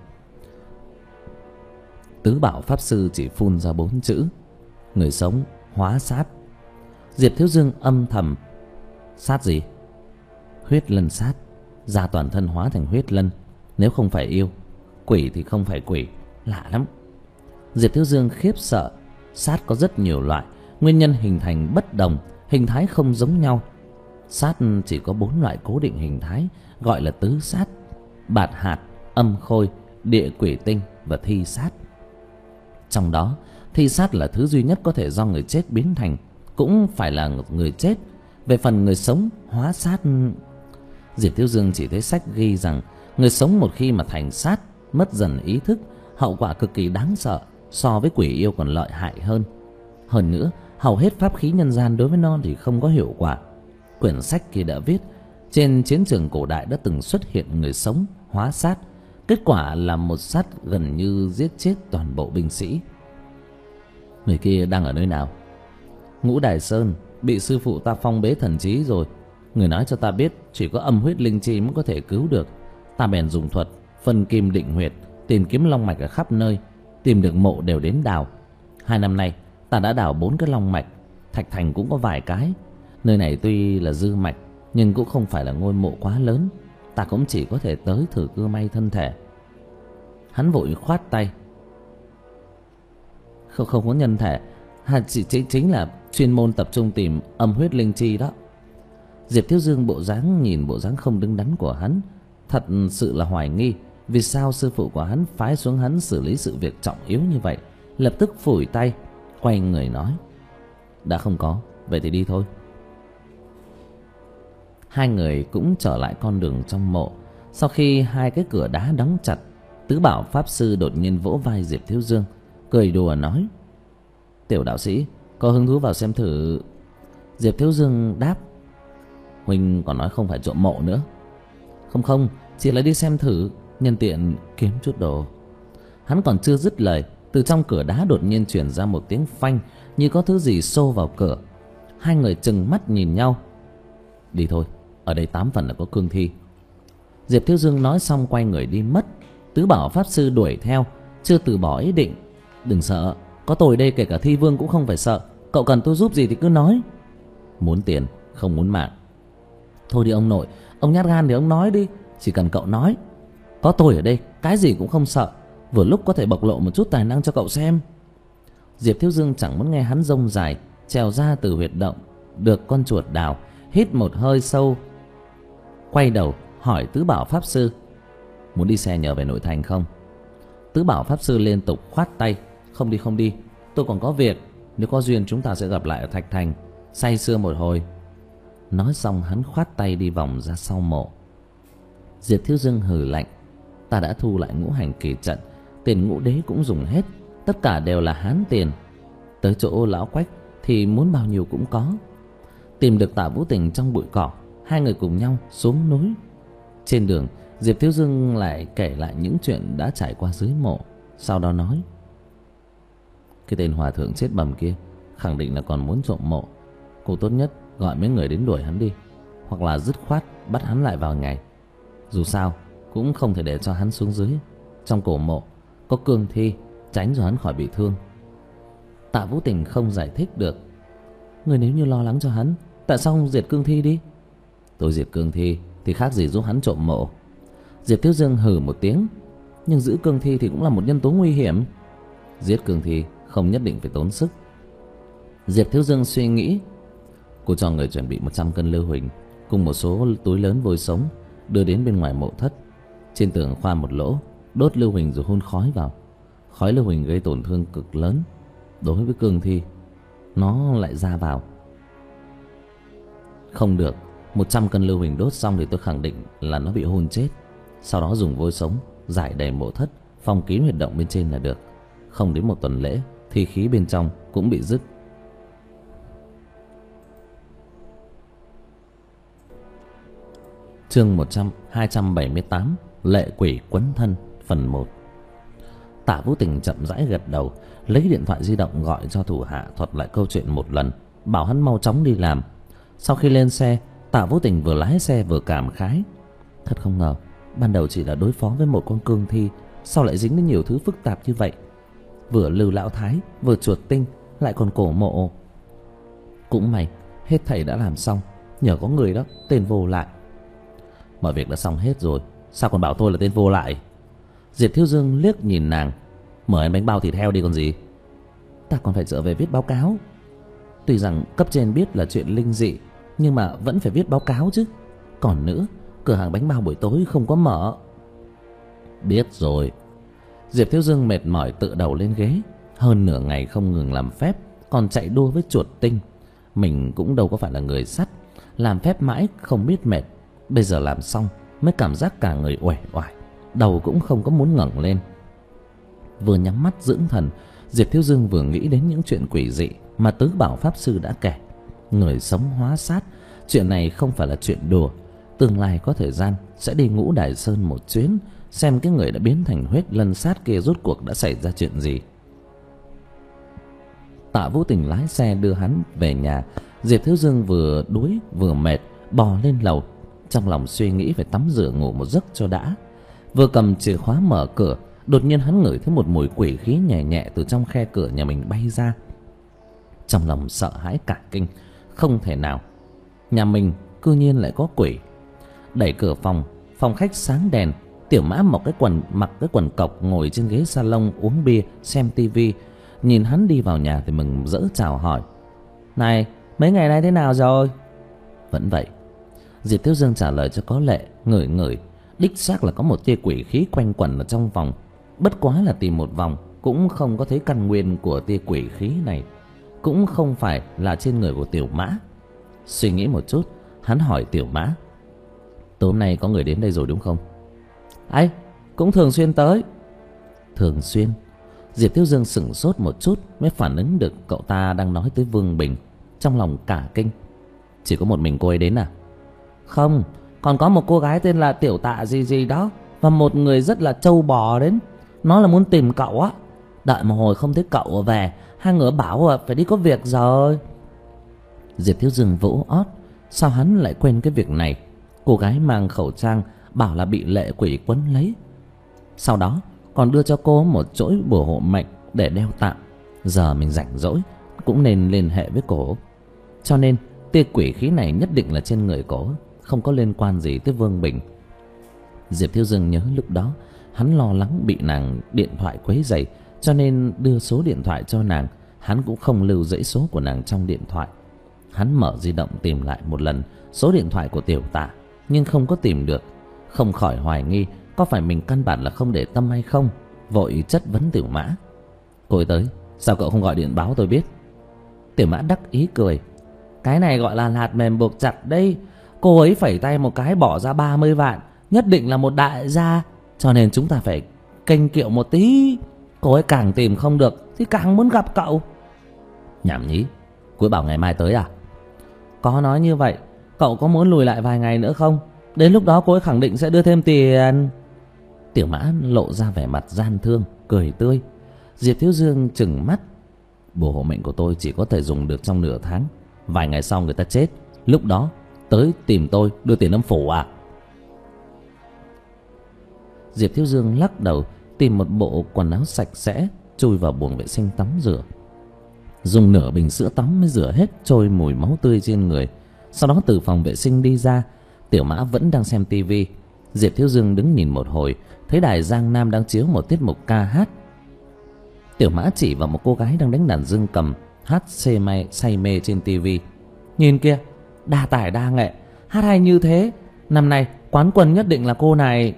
Tứ Bảo Pháp Sư chỉ phun ra bốn chữ: Người sống hóa sát. Diệp Thiếu Dương âm thầm: Sát gì? Huyết lân sát, ra toàn thân hóa thành huyết lân. Nếu không phải yêu, quỷ thì không phải quỷ, lạ lắm. Diệp Thiếu Dương khiếp sợ. Sát có rất nhiều loại, nguyên nhân hình thành bất đồng, hình thái không giống nhau. Sát chỉ có bốn loại cố định hình thái, gọi là tứ sát: bạt hạt, âm khôi, địa quỷ tinh và thi sát. Trong đó, thi sát là thứ duy nhất có thể do người chết biến thành, cũng phải là người chết. Về phần người sống hóa sát, Diệp Thiếu Dương chỉ thấy sách ghi rằng người sống một khi mà thành sát, mất dần ý thức, hậu quả cực kỳ đáng sợ, so với quỷ yêu còn lợi hại hơn. Hơn nữa, hầu hết pháp khí nhân gian đối với nó thì không có hiệu quả. Quyển sách kia đã viết trên chiến trường cổ đại đã từng xuất hiện người sống hóa sát, kết quả là một sát gần như giết chết toàn bộ binh sĩ. Người kia đang ở nơi nào? Ngũ Đài Sơn, bị sư phụ ta phong bế thần trí rồi. Người nói cho ta biết chỉ có âm huyết linh chi mới có thể cứu được. Ta bèn dùng thuật phân kim định huyệt, tìm kiếm long mạch ở khắp nơi. Tìm được mộ đều đến đào. Hai năm nay ta đã đào bốn cái long mạch, Thạch Thành cũng có vài cái. Nơi này tuy là dư mạch, nhưng cũng không phải là ngôi mộ quá lớn. Ta cũng chỉ có thể tới thử cơ may thân thể. Hắn vội khoát tay. Không, không có nhân thể. À, chỉ, chỉ, chính là chuyên môn tập trung tìm âm huyết linh chi đó. Diệp Thiếu Dương bộ dáng nhìn bộ dáng không đứng đắn của hắn, thật sự là hoài nghi vì sao sư phụ của hắn phái xuống hắn xử lý sự việc trọng yếu như vậy. Lập tức phủi tay, quay người nói: đã không có, vậy thì đi thôi. Hai người cũng trở lại con đường trong mộ. Sau khi hai cái cửa đá đóng chặt, Tứ Bảo Pháp Sư đột nhiên vỗ vai Diệp Thiếu Dương, cười đùa nói: tiểu đạo sĩ, có hứng thú vào xem thử? Diệp Thiếu Dương đáp: huynh còn nói không phải trộm mộ nữa. Không không, chỉ là đi xem thử, nhân tiện kiếm chút đồ. Hắn còn chưa dứt lời, từ trong cửa đá đột nhiên truyền ra một tiếng phanh, như có thứ gì xô vào cửa. Hai người trừng mắt nhìn nhau. Đi thôi, ở đây tám phần là có cương thi. Diệp Thiếu Dương nói xong quay người đi mất. Tứ Bảo Pháp Sư đuổi theo, chưa từ bỏ ý định. Đừng sợ, có tôi đây kể cả thi vương cũng không phải sợ. Cậu cần tôi giúp gì thì cứ nói. Muốn tiền, không muốn mạng. Thôi đi ông nội, ông nhát gan thì ông nói đi. Chỉ cần cậu nói, có tôi ở đây, cái gì cũng không sợ. Vừa lúc có thể bộc lộ một chút tài năng cho cậu xem. Diệp Thiếu Dương chẳng muốn nghe hắn rông dài, trèo ra từ huyệt động được con chuột đào, hít một hơi sâu, quay đầu hỏi Tứ Bảo Pháp Sư: muốn đi xe nhờ về nội thành không? Tứ Bảo Pháp Sư liên tục khoát tay: không đi không đi, tôi còn có việc. Nếu có duyên chúng ta sẽ gặp lại ở Thạch Thành, say sưa một hồi. Nói xong hắn khoát tay đi vòng ra sau mộ. Diệp Thiếu Dương hừ lạnh: ta đã thu lại ngũ hành kỳ trận, tiền ngũ đế cũng dùng hết, tất cả đều là hán tiền. Tới chỗ lão Quách thì muốn bao nhiêu cũng có. Tìm được Tạ Vũ Tình trong bụi cỏ, hai người cùng nhau xuống núi. Trên đường, Diệp Thiếu Dương lại kể lại những chuyện đã trải qua dưới mộ. Sau đó nói: cái tên hòa thượng chết bầm kia khẳng định là còn muốn trộm mộ. Cô tốt nhất gọi mấy người đến đuổi hắn đi, hoặc là dứt khoát bắt hắn lại vào ngày. Dù sao cũng không thể để cho hắn xuống dưới. Trong cổ mộ có cương thi, tránh cho hắn khỏi bị thương. Tạ Vũ Tình không giải thích được: người nếu như lo lắng cho hắn, tại sao không diệt cương thi đi? Tôi diệt cương thi thì khác gì giúp hắn trộm mộ. Diệp Thiếu Dương hừ một tiếng: nhưng giữ cương thi thì cũng là một nhân tố nguy hiểm. Giết cương thi không nhất định phải tốn sức. Diệp Thiếu Dương suy nghĩ: cô cho người chuẩn bị một trăm cân lưu huỳnh cùng một số túi lớn vôi sống, đưa đến bên ngoài mộ thất. Trên tường khoan một lỗ, đốt lưu huỳnh rồi hun khói vào. Khói lưu huỳnh gây tổn thương cực lớn đối với cương thi, nó lại ra vào. Không được, một trăm cân lưu huỳnh đốt xong thì tôi khẳng định là nó bị hôn chết. Sau đó dùng vôi sống rải đầy mộ thất, phong kín huyệt động bên trên là được. Không đến một tuần lễ, thi khí bên trong cũng bị dứt. Chương một trăm hai trăm bảy mươi tám, Lệ Quỷ Quấn Thân, phần một. Tạ Vũ Tình chậm rãi gật đầu, lấy điện thoại di động gọi cho thủ hạ thuật lại câu chuyện một lần, bảo hắn mau chóng đi làm. Sau khi lên xe, Tạ Vũ Tình vừa lái xe vừa cảm khái: thật không ngờ, ban đầu chỉ là đối phó với một con cương thi, sao lại dính đến nhiều thứ phức tạp như vậy. Vừa Lưu Lão Thái, vừa chuột tinh, lại còn cổ mộ. Cũng may, hết thảy đã làm xong, nhờ có người đó, tên vô lại. Mọi việc đã xong hết rồi, sao còn bảo tôi là tên vô lại? Diệp Thiếu Dương liếc nhìn nàng: mời ăn bánh bao thịt heo đi còn gì. Ta còn phải trở về viết báo cáo. Tuy rằng cấp trên biết là chuyện linh dị, nhưng mà vẫn phải viết báo cáo chứ. Còn nữa, cửa hàng bánh bao buổi tối không có mở. Biết rồi. Diệp Thiếu Dương mệt mỏi tựa đầu lên ghế. Hơn nửa ngày không ngừng làm phép, còn chạy đua với chuột tinh. Mình cũng đâu có phải là người sắt, làm phép mãi không biết mệt. Bây giờ làm xong mới cảm giác cả người uể oải, đầu cũng không có muốn ngẩng lên. Vừa nhắm mắt dưỡng thần, Diệp Thiếu Dương vừa nghĩ đến những chuyện quỷ dị mà Tứ Bảo Pháp Sư đã kể. Người sống hóa sát, chuyện này không phải là chuyện đùa. Tương lai có thời gian sẽ đi Ngũ Đài Sơn một chuyến, xem cái người đã biến thành huyết lân sát kia rốt cuộc đã xảy ra chuyện gì. Tạ Vũ Tình lái xe đưa hắn về nhà. Diệp Thiếu Dương vừa đuối vừa mệt, bò lên lầu, trong lòng suy nghĩ phải tắm rửa ngủ một giấc cho đã. Vừa cầm chìa khóa mở cửa, đột nhiên hắn ngửi thấy một mùi quỷ khí nhẹ nhẹ từ trong khe cửa nhà mình bay ra. Trong lòng sợ hãi cả kinh, không thể nào, nhà mình cư nhiên lại có quỷ. Đẩy cửa phòng, phòng khách sáng đèn. Tiểu Mã mặc cái quần mặc cái quần cộc ngồi trên ghế salon uống bia xem tivi, nhìn hắn đi vào nhà thì mừng rỡ chào hỏi: "Này, mấy ngày nay thế nào rồi?" "Vẫn vậy." Diệp Thiếu Dương trả lời cho có lệ, ngửi ngửi, đích xác là có một tia quỷ khí quanh quẩn ở trong phòng. Bất quá là tìm một vòng cũng không có thấy căn nguyên của tia quỷ khí này, cũng không phải là trên người của Tiểu Mã. Suy nghĩ một chút, hắn hỏi Tiểu Mã: "Tối hôm nay có người đến đây rồi đúng không?" "Ấy, cũng thường xuyên tới." "Thường xuyên?" Diệp Thiếu Dương sửng sốt một chút mới phản ứng được cậu ta đang nói tới Vương Bình, trong lòng cả kinh. "Chỉ có một mình cô ấy đến à?" "Không, còn có một cô gái tên là Tiểu Tạ gì gì đó, và một người rất là trâu bò đến. Nó là muốn tìm cậu á. Đợi một hồi không thấy cậu về, hai người bảo phải đi có việc rồi." Diệp Thiếu Dương vỗ ót, sao hắn lại quên cái việc này? Cô gái mang khẩu trang bảo là bị lệ quỷ quấn lấy, sau đó còn đưa cho cô một chuỗi bùa hộ mệnh để đeo tạm. Giờ mình rảnh rỗi cũng nên liên hệ với cổ, cho nên tia quỷ khí này nhất định là trên người cổ, không có liên quan gì tới Vương Bình. Diệp Thiếu Dương nhớ lúc đó hắn lo lắng bị nàng điện thoại quấy rầy, cho nên đưa số điện thoại cho nàng. Hắn cũng không lưu dãy số của nàng trong điện thoại. Hắn mở di động tìm lại một lần số điện thoại của Tiểu Tạ, nhưng không có tìm được. Không khỏi hoài nghi có phải mình căn bản là không để tâm hay không, vội chất vấn Tiểu Mã: "Cô ấy tới, sao cậu không gọi điện báo tôi biết?" Tiểu Mã đắc ý cười: "Cái này gọi là lạt mềm buộc chặt đây. Cô ấy phẩy tay một cái bỏ ra ba mươi vạn, nhất định là một đại gia, cho nên chúng ta phải kênh kiệu một tí. Cô ấy càng tìm không được thì càng muốn gặp cậu." "Nhảm nhí, cô ấy bảo ngày mai tới à?" "Có nói như vậy. Cậu có muốn lùi lại vài ngày nữa không? Đến lúc đó cô ấy khẳng định sẽ đưa thêm tiền." Tiểu Mã lộ ra vẻ mặt gian thương, cười tươi. Diệp Thiếu Dương trừng mắt: "Bùa hộ mệnh của tôi chỉ có thể dùng được trong nửa tháng, vài ngày sau người ta chết, lúc đó tới tìm tôi đưa tiền âm phủ à?" Diệp Thiếu Dương lắc đầu, tìm một bộ quần áo sạch sẽ, chui vào buồng vệ sinh tắm rửa, dùng nửa bình sữa tắm mới rửa hết trôi mùi máu tươi trên người. Sau đó từ phòng vệ sinh đi ra. Tiểu Mã vẫn đang xem tivi. Diệp Thiếu Dương đứng nhìn một hồi, thấy đài Giang Nam đang chiếu một tiết mục ca hát. Tiểu Mã chỉ vào một cô gái đang đánh đàn dương cầm, hát say mê, say mê trên tivi: "Nhìn kia, đa tài đa nghệ, hát hay như thế, năm nay quán quân nhất định là cô này."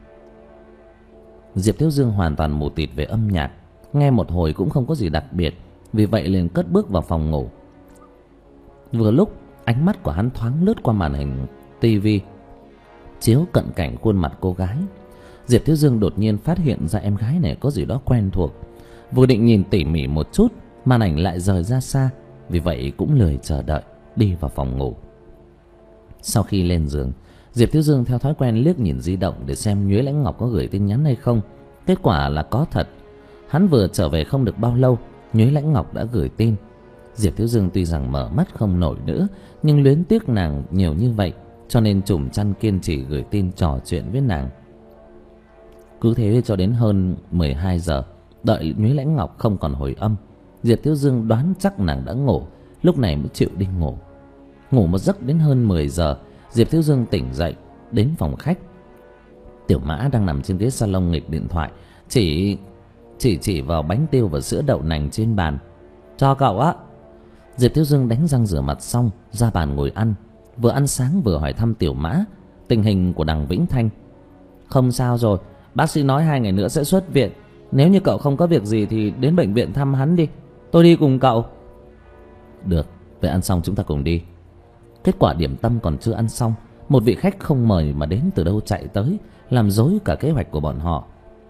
Diệp Thiếu Dương hoàn toàn mù tịt về âm nhạc, nghe một hồi cũng không có gì đặc biệt, vì vậy liền cất bước vào phòng ngủ. Vừa lúc ánh mắt của hắn thoáng lướt qua màn hình tivi chiếu cận cảnh khuôn mặt cô gái. Diệp Thiếu Dương đột nhiên phát hiện ra em gái này có gì đó quen thuộc. Vừa định nhìn tỉ mỉ một chút, màn ảnh lại rời ra xa, vì vậy cũng lười chờ đợi, đi vào phòng ngủ. Sau khi lên giường, Diệp Thiếu Dương theo thói quen liếc nhìn di động để xem Nhuế Lãnh Ngọc có gửi tin nhắn hay không. Kết quả là có thật. Hắn vừa trở về không được bao lâu, Nhuế Lãnh Ngọc đã gửi tin. Diệp Thiếu Dương tuy rằng mở mắt không nổi nữa, nhưng luyến tiếc nàng nhiều như vậy, cho nên trùm chăn kiên trì gửi tin trò chuyện với nàng. Cứ thế cho đến hơn mười hai giờ, đợi Nhuế Lãnh Ngọc không còn hồi âm, Diệp Thiếu Dương đoán chắc nàng đã ngủ, lúc này mới chịu đi ngủ. Ngủ một giấc đến hơn mười giờ, Diệp Thiếu Dương tỉnh dậy, đến phòng khách. Tiểu Mã đang nằm trên ghế salon nghịch điện thoại, chỉ chỉ chỉ vào bánh tiêu và sữa đậu nành trên bàn: "Cho cậu á." Diệp Thiếu Dương đánh răng rửa mặt xong, ra bàn ngồi ăn. Vừa ăn sáng vừa hỏi thăm Tiểu Mã tình hình của đằng Vĩnh Thanh. "Không sao rồi, bác sĩ nói hai ngày nữa sẽ xuất viện. Nếu như cậu không có việc gì thì đến bệnh viện thăm hắn đi, tôi đi cùng cậu." "Được, vậy ăn xong chúng ta cùng đi." Kết quả điểm tâm còn chưa ăn xong, một vị khách không mời mà đến từ đâu chạy tới, làm rối cả kế hoạch của bọn họ.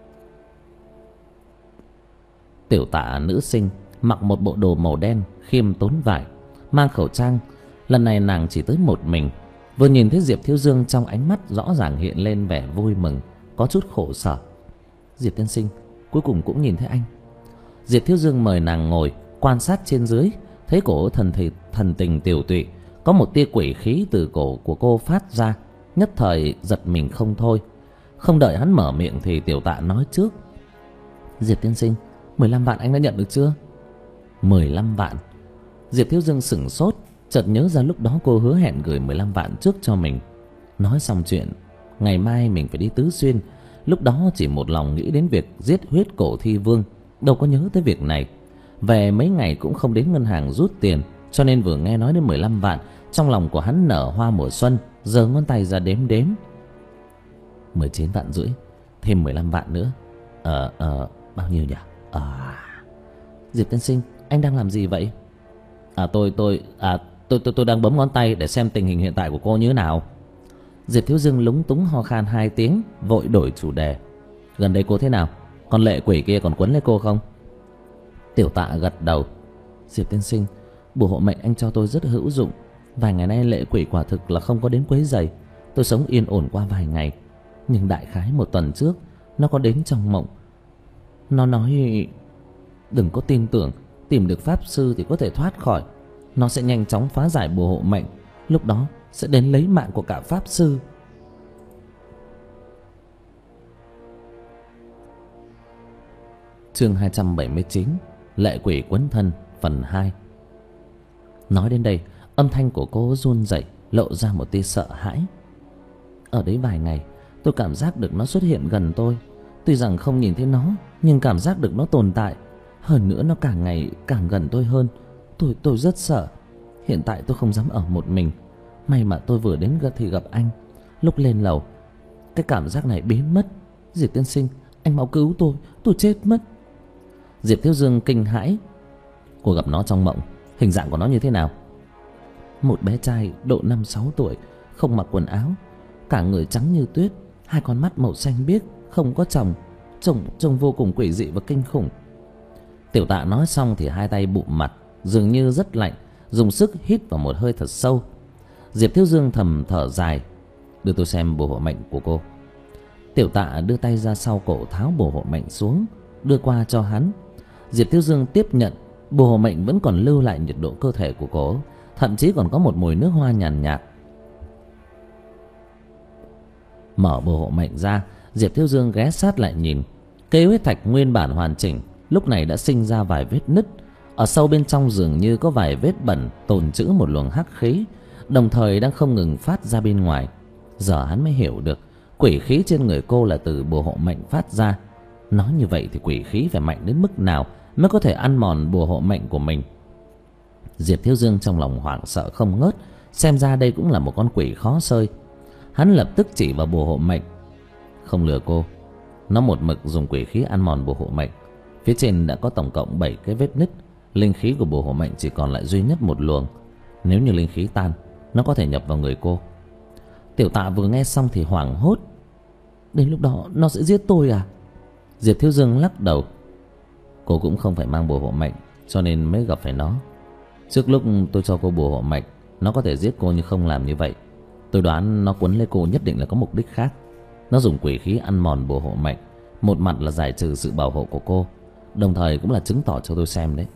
Tiểu tạ nữ sinh mặc một bộ đồ màu đen khiêm tốn vải, mang khẩu trang. Lần này nàng chỉ tới một mình. Vừa nhìn thấy Diệp Thiếu Dương, trong ánh mắt rõ ràng hiện lên vẻ vui mừng, có chút khổ sở. Diệp tiên sinh, cuối cùng cũng nhìn thấy anh. Diệp Thiếu Dương mời nàng ngồi, quan sát trên dưới, thấy cổ thần thì thần tình tiều tụy, có một tia quỷ khí từ cổ của cô phát ra, nhất thời giật mình không thôi. Không đợi hắn mở miệng thì tiểu tạ nói trước. Diệp tiên sinh, mười lăm vạn anh đã nhận được chưa? Mười lăm vạn? Diệp Thiếu Dương sửng sốt, chợt nhớ ra lúc đó cô hứa hẹn gửi mười lăm vạn trước cho mình. Nói xong chuyện ngày mai mình phải đi Tứ Xuyên, lúc đó chỉ một lòng nghĩ đến việc giết huyết cổ thi vương, đâu có nhớ tới việc này. Về mấy ngày cũng không đến ngân hàng rút tiền, cho nên vừa nghe nói đến mười lăm vạn, trong lòng của hắn nở hoa mùa xuân, giơ ngón tay ra đếm đếm. Mười chín vạn rưỡi, thêm mười lăm vạn nữa. Ờ, ờ, bao nhiêu nhỉ? À... Diệp tiên sinh, anh đang làm gì vậy? À tôi, tôi, à tôi, tôi, tôi đang bấm ngón tay để xem tình hình hiện tại của cô như thế nào. Diệp Thiếu Dương lúng túng ho khan hai tiếng, vội đổi chủ đề. Gần đây cô thế nào? Con lệ quỷ kia còn quấn lấy cô không? Tiểu tạ gật đầu. Diệp tiên sinh, bùa hộ mệnh anh cho tôi rất hữu dụng. Vài ngày nay lệ quỷ quả thực là không có đến quấy rầy. Tôi sống yên ổn qua vài ngày. Nhưng đại khái một tuần trước, nó có đến trong mộng. Nó nói đừng có tin tưởng, tìm được pháp sư thì có thể thoát khỏi. Nó sẽ nhanh chóng phá giải bùa hộ mệnh, lúc đó sẽ đến lấy mạng của cả pháp sư. Chương hai trăm bảy mươi chín, Lệ quỷ quấn thân, phần hai. Nói đến đây, âm thanh của cô run rẩy, lộ ra một tia sợ hãi. Ở đấy vài ngày, tôi cảm giác được nó xuất hiện gần tôi. Tuy rằng không nhìn thấy nó, nhưng cảm giác được nó tồn tại. Hơn nữa nó càng ngày càng gần tôi hơn. Tôi tôi rất sợ. Hiện tại tôi không dám ở một mình. May mà tôi vừa đến gần thì gặp anh. Lúc lên lầu, cái cảm giác này biến mất. Diệp tiên sinh, anh mau cứu tôi, tôi chết mất. Diệp Thiếu Dương kinh hãi. Cô gặp nó trong mộng, hình dạng của nó như thế nào? Một bé trai độ năm sáu tuổi, không mặc quần áo, cả người trắng như tuyết, hai con mắt màu xanh biếc, không có tròng, trông trông vô cùng quỷ dị và kinh khủng. Tiểu tạ nói xong thì hai tay bụm mặt, dường như rất lạnh, dùng sức hít vào một hơi thật sâu. Diệp Thiếu Dương thầm thở dài. Đưa tôi xem bùa hộ mệnh của cô. Tiểu tạ đưa tay ra sau cổ, tháo bùa hộ mệnh xuống, đưa qua cho hắn. Diệp Thiếu Dương tiếp nhận. Bùa hộ mệnh vẫn còn lưu lại nhiệt độ cơ thể của cô, thậm chí còn có một mùi nước hoa nhàn nhạt, nhạt. Mở bùa hộ mệnh ra, Diệp Thiếu Dương ghé sát lại nhìn. Cây huyết thạch nguyên bản hoàn chỉnh, lúc này đã sinh ra vài vết nứt. Ở sâu bên trong dường như có vài vết bẩn tồn trữ một luồng hắc khí, đồng thời đang không ngừng phát ra bên ngoài. Giờ hắn mới hiểu được quỷ khí trên người cô là từ bùa hộ mệnh phát ra. Nói như vậy thì quỷ khí phải mạnh đến mức nào mới có thể ăn mòn bùa hộ mệnh của mình. Diệp Thiếu Dương trong lòng hoảng sợ không ngớt, xem ra đây cũng là một con quỷ khó xơi. Hắn lập tức chỉ vào bùa hộ mệnh. Không lừa cô, nó một mực dùng quỷ khí ăn mòn bùa hộ mệnh. Phía trên đã có tổng cộng bảy cái vết nứt. Linh khí của bùa hộ mệnh chỉ còn lại duy nhất một luồng. Nếu như linh khí tan, nó có thể nhập vào người cô. Tiểu tạ vừa nghe xong thì hoảng hốt. Đến lúc đó nó sẽ giết tôi à? Diệp Thiếu Dương lắc đầu. Cô cũng không phải mang bùa hộ mệnh, cho nên mới gặp phải nó. Trước lúc tôi cho cô bùa hộ mệnh, nó có thể giết cô nhưng không làm như vậy. Tôi đoán nó quấn lấy cô nhất định là có mục đích khác. Nó dùng quỷ khí ăn mòn bùa hộ mệnh, một mặt là giải trừ sự bảo hộ của cô, đồng thời cũng là chứng tỏ cho tôi xem đấy.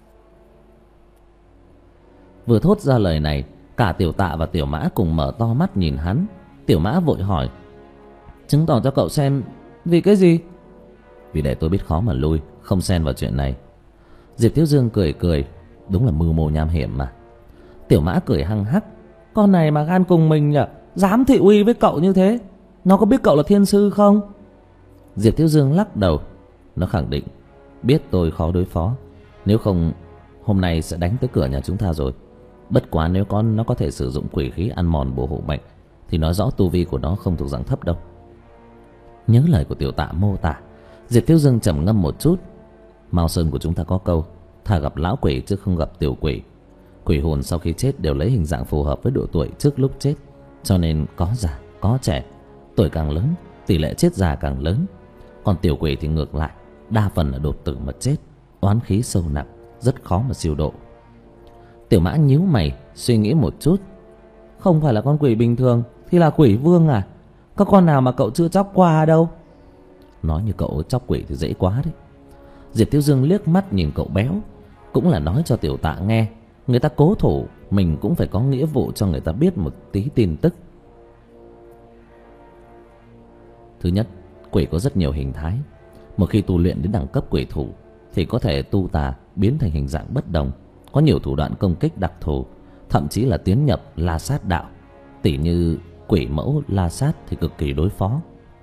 Vừa thốt ra lời này, cả Tiểu Tạ và Tiểu Mã cùng mở to mắt nhìn hắn. Tiểu Mã vội hỏi. Chứng tỏ cho cậu xem vì cái gì? Vì để tôi biết khó mà lui, không xen vào chuyện này. Diệp Thiếu Dương cười cười. Đúng là mưu mô nham hiểm mà. Tiểu Mã cười hăng hắc. Con này mà gan cùng mình nhỉ, dám thị uy với cậu như thế. Nó có biết cậu là thiên sư không? Diệp Thiếu Dương lắc đầu. Nó khẳng định biết tôi khó đối phó, nếu không hôm nay sẽ đánh tới cửa nhà chúng ta rồi. Bất quá nếu con nó có thể sử dụng quỷ khí ăn mòn bùa hộ mệnh thì nói rõ tu vi của nó không thuộc dạng thấp đâu. Nhớ lời của Tiểu Tạ mô tả, Diệp Thiếu Dương trầm ngâm một chút. Mao Sơn của chúng ta có câu thà gặp lão quỷ chứ không gặp tiểu quỷ. Quỷ hồn sau khi chết đều lấy hình dạng phù hợp với độ tuổi trước lúc chết. cho nên có già có trẻ, tuổi càng lớn tỷ lệ chết già càng lớn. Còn tiểu quỷ thì ngược lại, đa phần là đột tử mà chết, oán khí sâu nặng, rất khó mà siêu độ. Tiểu Mã nhíu mày suy nghĩ một chút. Không phải là con quỷ bình thường thì là quỷ vương à? Có con nào mà cậu chưa chóc qua đâu? Nói như cậu chóc quỷ thì dễ quá đấy. Diệp Thiếu Dương liếc mắt nhìn cậu béo, cũng là nói cho Tiểu Tạ nghe, người ta cố thủ, mình cũng phải có nghĩa vụ cho người ta biết một tí tin tức. Thứ nhất, quỷ có rất nhiều hình thái. Một khi tu luyện đến đẳng cấp quỷ thủ thì có thể tu tà biến thành hình dạng bất đồng, có nhiều thủ đoạn công kích đặc thù, thậm chí là tiến nhập la sát đạo. Tỉ như quỷ mẫu la sát thì cực kỳ đối phó.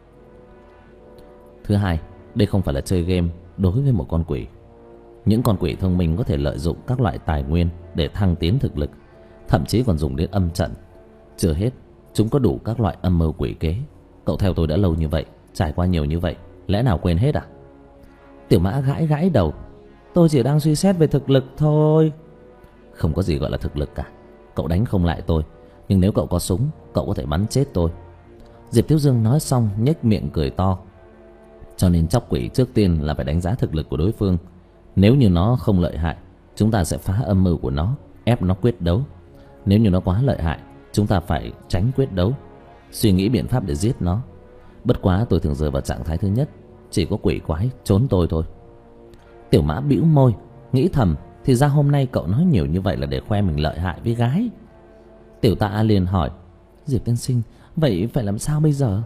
Thứ hai, đây không phải là chơi game đối với một con quỷ. Những con quỷ thông minh có thể lợi dụng các loại tài nguyên để thăng tiến thực lực, thậm chí còn dùng đến âm trận. Chưa hết, chúng có đủ các loại âm mưu quỷ kế. Cậu theo tôi đã lâu như vậy, trải qua nhiều như vậy, lẽ nào quên hết à? Tiểu Mã gãi gãi đầu. Tôi chỉ đang suy xét về thực lực thôi. Không có gì gọi là thực lực cả. Cậu đánh không lại tôi, nhưng nếu cậu có súng, cậu có thể bắn chết tôi. Diệp Thiếu Dương nói xong nhếch miệng cười to. Cho nên chóc quỷ trước tiên là phải đánh giá thực lực của đối phương. Nếu như nó không lợi hại, chúng ta sẽ phá âm mưu của nó, ép nó quyết đấu. Nếu như nó quá lợi hại, chúng ta phải tránh quyết đấu, suy nghĩ biện pháp để giết nó. Bất quá tôi thường rơi vào trạng thái thứ nhất, chỉ có quỷ quái trốn tôi thôi. Tiểu Mã bĩu môi, nghĩ thầm, thì ra hôm nay cậu nói nhiều như vậy là để khoe mình lợi hại với gái. Tiểu Tạ liền hỏi, Diệp tiên sinh, vậy phải làm sao bây giờ?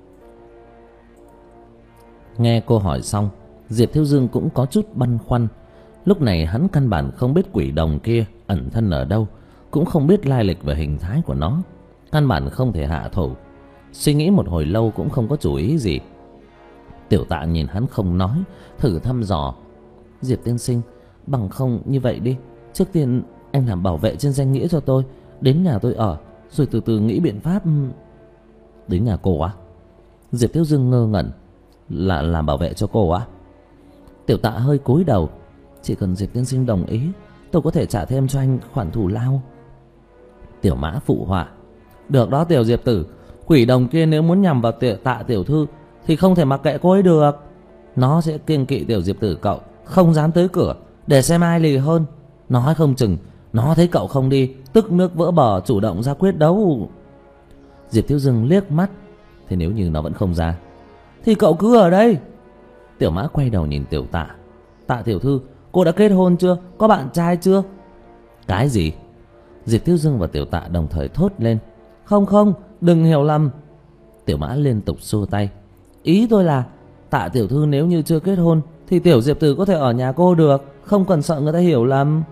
Nghe cô hỏi xong, Diệp Thiếu Dương cũng có chút băn khoăn. Lúc này hắn căn bản không biết quỷ đồng kia ẩn thân ở đâu, cũng không biết lai lịch và hình thái của nó, căn bản không thể hạ thủ. Suy nghĩ một hồi lâu cũng không có chủ ý gì. Tiểu Tạ nhìn hắn không nói, thử thăm dò, Diệp tiên sinh, bằng không như vậy đi, trước tiên anh làm bảo vệ trên danh nghĩa cho tôi, đến nhà tôi ở, rồi từ từ nghĩ biện pháp. Đến nhà cô á? Diệp Thiếu Dương ngơ ngẩn. Là làm bảo vệ cho cô á? Tiểu Tạ hơi cúi đầu. Chỉ cần Diệp tiên sinh đồng ý, tôi có thể trả thêm cho anh khoản thù lao. Tiểu Mã phụ họa, được đó Tiểu Diệp tử, quỷ đồng kia nếu muốn nhằm vào tiểu Tạ tiểu thư thì không thể mặc kệ cô ấy được. Nó sẽ kiêng kỵ Tiểu Diệp tử cậu, không dám tới cửa, để xem ai lì hơn. Nói không chừng nó thấy cậu không đi, tức nước vỡ bờ, chủ động ra quyết đấu. Diệp Thiếu Dương liếc mắt, thế nếu như nó vẫn không ra thì cậu cứ ở đây. Tiểu Mã quay đầu nhìn Tiểu Tạ, Tạ tiểu thư, cô đã kết hôn chưa? Có bạn trai chưa? Cái gì? Diệp Thiếu Dương và Tiểu Tạ đồng thời thốt lên. Không không, đừng hiểu lầm. Tiểu Mã liên tục xua tay. Ý tôi là Tạ tiểu thư nếu như chưa kết hôn thì Tiểu Diệp tử có thể ở nhà cô được, không cần sợ người ta hiểu lầm.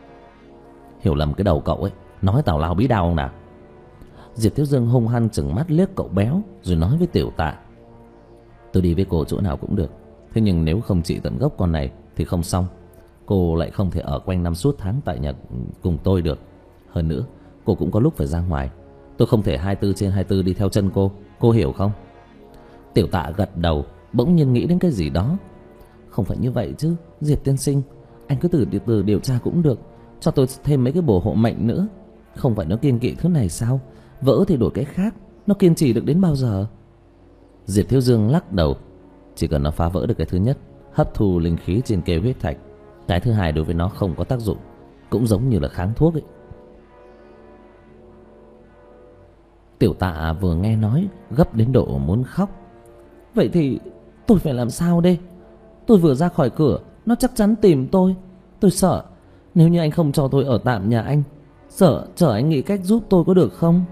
Hiểu lầm cái đầu cậu ấy, nói tào lao bí đao không nào? Diệp Thiếu Dương hung hăng chừng mắt liếc cậu béo, rồi nói với Tiểu Tạ, tôi đi với cô chỗ nào cũng được, thế nhưng nếu không trị tận gốc con này thì không xong. Cô lại không thể ở quanh năm suốt tháng tại nhà cùng tôi được. Hơn nữa, cô cũng có lúc phải ra ngoài, tôi không thể hai mươi bốn trên hai mươi bốn đi theo chân cô, cô hiểu không? Tiểu Tạ gật đầu, bỗng nhiên nghĩ đến cái gì đó. Không phải như vậy chứ, Diệp tiên sinh, anh cứ từ từ điều tra cũng được, cho tôi thêm mấy cái bổ hộ mệnh nữa. Không phải nó kiêng kỵ thứ này sao? Vỡ thì đổi cái khác, nó kiên trì được đến bao giờ? Diệp Thiếu Dương lắc đầu, chỉ cần nó phá vỡ được cái thứ nhất, hấp thu linh khí trên kê huyết thạch, cái thứ hai đối với nó không có tác dụng, cũng giống như là kháng thuốc ấy. Tiểu Tạ vừa nghe nói gấp đến độ muốn khóc. Vậy thì tôi phải làm sao đây? Tôi vừa ra khỏi cửa, nó chắc chắn tìm tôi. Tôi sợ nếu như anh không cho tôi ở tạm nhà anh, sợ chờ anh nghĩ cách giúp tôi có được không?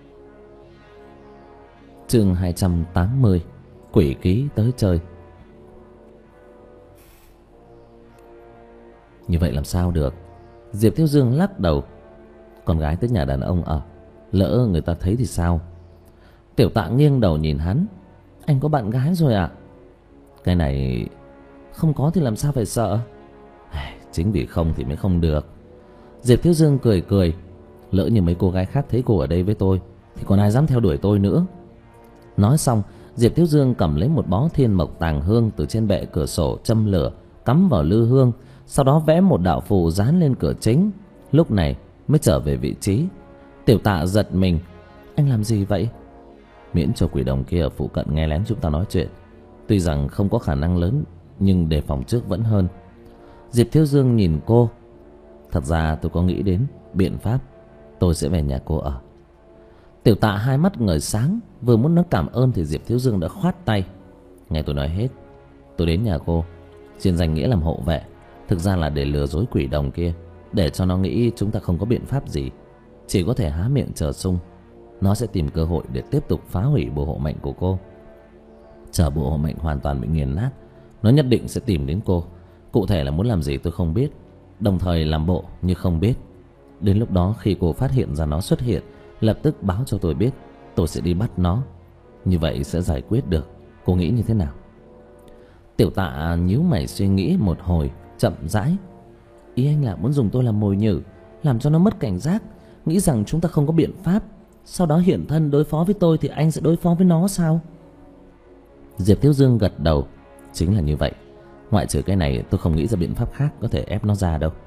Chương hai trăm tám mươi, quỷ ký tới chơi. Như vậy làm sao được? Diệp Thiếu Dương lắc đầu. Con gái tới nhà đàn ông ở, lỡ người ta thấy thì sao? Tiểu Tạ nghiêng đầu nhìn hắn. Anh có bạn gái rồi ạ? À? Cái này không có thì làm sao phải sợ? Chính vì không thì mới không được. Diệp Thiếu Dương cười cười. Lỡ như mấy cô gái khác thấy cô ở đây với tôi thì còn ai dám theo đuổi tôi nữa. Nói xong, Diệp Thiếu Dương cầm lấy một bó thiên mộc tàng hương từ trên bệ cửa sổ châm lửa, cắm vào lư hương, sau đó vẽ một đạo phù dán lên cửa chính. Lúc này mới trở về vị trí. Tiểu Tạ giật mình. Anh làm gì vậy? Miễn cho quỷ đồng kia ở phụ cận nghe lén chúng ta nói chuyện. Tuy rằng không có khả năng lớn, nhưng đề phòng trước vẫn hơn. Diệp Thiếu Dương nhìn cô. Thật ra tôi có nghĩ đến biện pháp. Tôi sẽ về nhà cô ở. Tiểu Tạ hai mắt ngời sáng, vừa muốn nói cảm ơn thì Diệp Thiếu Dương đã khoát tay. Nghe tôi nói hết. Tôi đến nhà cô trên danh nghĩa làm hộ vệ, thực ra là để lừa dối quỷ đồng kia, để cho nó nghĩ chúng ta không có biện pháp gì, chỉ có thể há miệng chờ sung. Nó sẽ tìm cơ hội để tiếp tục phá hủy bùa hộ mệnh của cô. Chờ bùa hộ mệnh hoàn toàn bị nghiền nát, nó nhất định sẽ tìm đến cô. Cụ thể là muốn làm gì tôi không biết, đồng thời làm bộ như không biết. Đến lúc đó khi cô phát hiện ra nó xuất hiện, lập tức báo cho tôi biết. Tôi sẽ đi bắt nó. Như vậy sẽ giải quyết được. Cô nghĩ như thế nào? Tiểu Tạ nhíu mày suy nghĩ một hồi, chậm rãi. Ý anh là muốn dùng tôi làm mồi nhử, làm cho nó mất cảnh giác, nghĩ rằng chúng ta không có biện pháp, sau đó hiện thân đối phó với tôi thì anh sẽ đối phó với nó sao? Diệp Thiếu Dương gật đầu. Chính là như vậy. Ngoại trừ cái này tôi không nghĩ ra biện pháp khác có thể ép nó ra đâu.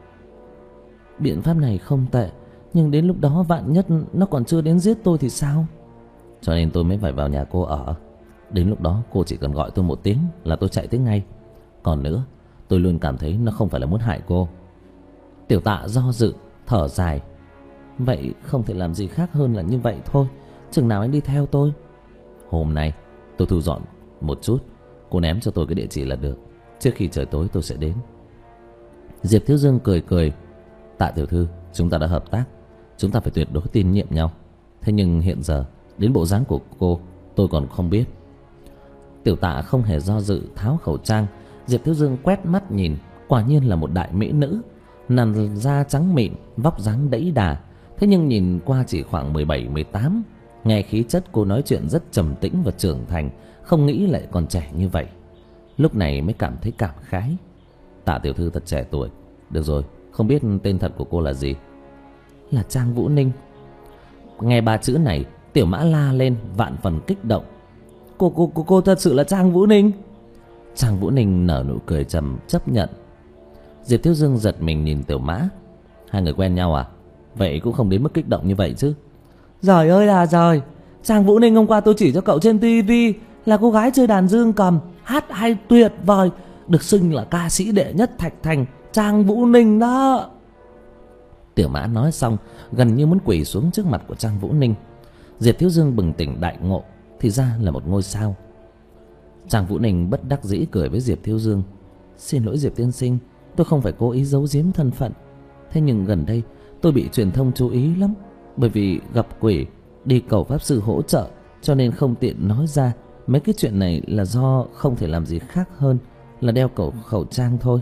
Biện pháp này không tệ, nhưng đến lúc đó vạn nhất nó còn chưa đến giết tôi thì sao? Cho nên tôi mới phải vào nhà cô ở. Đến lúc đó cô chỉ cần gọi tôi một tiếng là tôi chạy tới ngay. Còn nữa, tôi luôn cảm thấy nó không phải là muốn hại cô. Tiểu Tạ do dự, thở dài. Vậy không thể làm gì khác hơn là như vậy thôi. Chừng nào anh đi theo tôi? Hôm nay tôi thu dọn một chút, cô ném cho tôi cái địa chỉ là được. Trước khi trời tối tôi sẽ đến. Diệp Thiếu Dương cười cười. Tạ tiểu thư, chúng ta đã hợp tác, chúng ta phải tuyệt đối tin nhiệm nhau. Thế nhưng hiện giờ đến bộ dáng của cô tôi còn không biết. Tiểu Tạ không hề do dự tháo khẩu trang. Diệp Thiếu Dương quét mắt nhìn, quả nhiên là một đại mỹ nữ, làn da trắng mịn, vóc dáng đẫy đà. Thế nhưng nhìn qua chỉ khoảng mười bảy mười tám. Nghe khí chất cô nói chuyện rất trầm tĩnh và trưởng thành, không nghĩ lại còn trẻ như vậy. Lúc này mới cảm thấy cảm khái. Tạ tiểu thư thật trẻ tuổi. Được rồi, không biết tên thật của cô là gì? Là Trang Vũ Ninh. Nghe ba chữ này, Tiểu Mã la lên vạn phần kích động. Cô cô cô cô thật sự là Trang Vũ Ninh? Trang Vũ Ninh nở nụ cười trầm chấp nhận. Diệp Thiếu Dương giật mình nhìn Tiểu Mã. Hai người quen nhau à? Vậy cũng không đến mức kích động như vậy chứ. Giời ơi là giời, Trang Vũ Ninh hôm qua tôi chỉ cho cậu trên tivi, là cô gái chơi đàn dương cầm, hát hay tuyệt vời, được xưng là ca sĩ đệ nhất Thạch Thành. Trang Vũ Ninh đó. Tiểu Mã nói xong gần như muốn quỳ xuống trước mặt của Trang Vũ Ninh. Diệp Thiếu Dương bừng tỉnh đại ngộ, thì ra là một ngôi sao. Trang Vũ Ninh bất đắc dĩ cười với Diệp Thiếu Dương. Xin lỗi Diệp tiên sinh, tôi không phải cố ý giấu giếm thân phận. Thế nhưng gần đây tôi bị truyền thông chú ý lắm, bởi vì gặp quỷ, đi cầu pháp sư hỗ trợ, cho nên không tiện nói ra. Mấy cái chuyện này là do không thể làm gì khác hơn là đeo khẩu, khẩu trang thôi.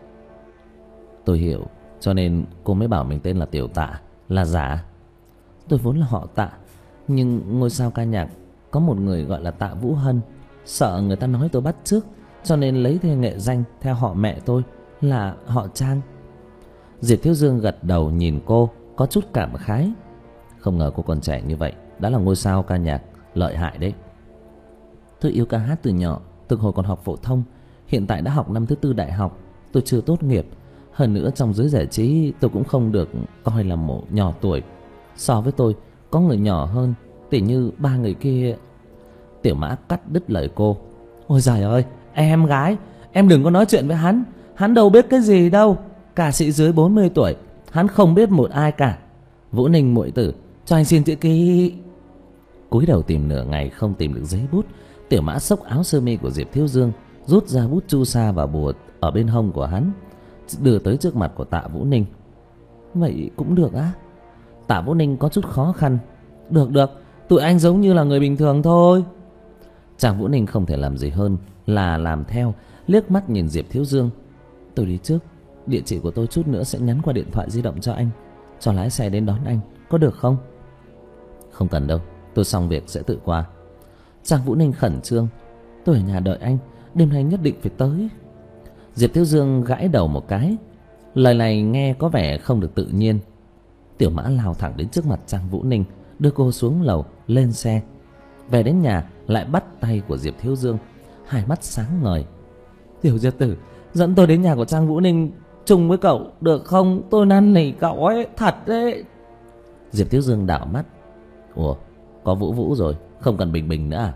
Tôi hiểu, cho nên cô mới bảo mình tên là Tiểu Tạ, là giả. Tôi vốn là họ Tạ, nhưng ngôi sao ca nhạc có một người gọi là Tạ Vũ Hân, sợ người ta nói tôi bắt chước, cho nên lấy thêm nghệ danh theo họ mẹ tôi là họ Trang. Diệp Thiếu Dương gật đầu nhìn cô, có chút cảm khái. Không ngờ cô còn trẻ như vậy đã là ngôi sao ca nhạc lợi hại đấy. Tôi yêu ca hát từ nhỏ, từ hồi còn học phổ thông. Hiện tại đã học năm thứ tư đại học, tôi chưa tốt nghiệp. Hơn nữa trong giới giải trí tôi cũng không được coi là một nhỏ tuổi. So với tôi có người nhỏ hơn, tỉ như ba người kia. Tiểu Mã cắt đứt lời cô. Ôi giời ơi, em gái, em đừng có nói chuyện với hắn. Hắn đâu biết cái gì đâu. Ca sĩ dưới bốn mươi tuổi, hắn không biết một ai cả. Vũ Ninh muội tử, cho anh xin chữ ký. Cúi đầu tìm nửa ngày không tìm được giấy bút. Tiểu Mã xốc áo sơ mi của Diệp Thiếu Dương, rút ra bút chu sa và bùa ở bên hông của hắn, đưa tới trước mặt của Tạ Vũ Ninh. Vậy cũng được á? Tạ Vũ Ninh có chút khó khăn. Được được, tụi anh giống như là người bình thường thôi. Trang Vũ Ninh không thể làm gì hơn là làm theo, liếc mắt nhìn Diệp Thiếu Dương. Tôi đi trước, địa chỉ của tôi chút nữa sẽ nhắn qua điện thoại di động cho anh, cho lái xe đến đón anh, có được không? Không cần đâu, tôi xong việc sẽ tự qua. Trang Vũ Ninh khẩn trương. Tôi ở nhà đợi anh, đêm nay nhất định phải tới. Diệp Thiếu Dương gãi đầu một cái. Lời này nghe có vẻ không được tự nhiên. Tiểu Mã lao thẳng đến trước mặt Trang Vũ Ninh, đưa cô xuống lầu, lên xe. Về đến nhà lại bắt tay của Diệp Thiếu Dương, hai mắt sáng ngời. Tiểu Diệp tử, dẫn tôi đến nhà của Trang Vũ Ninh chung với cậu được không? Tôi năn nỉ cậu ấy, thật đấy. Diệp Thiếu Dương đảo mắt. Ủa, Có Vũ Vũ rồi, không cần Bình Bình nữa à?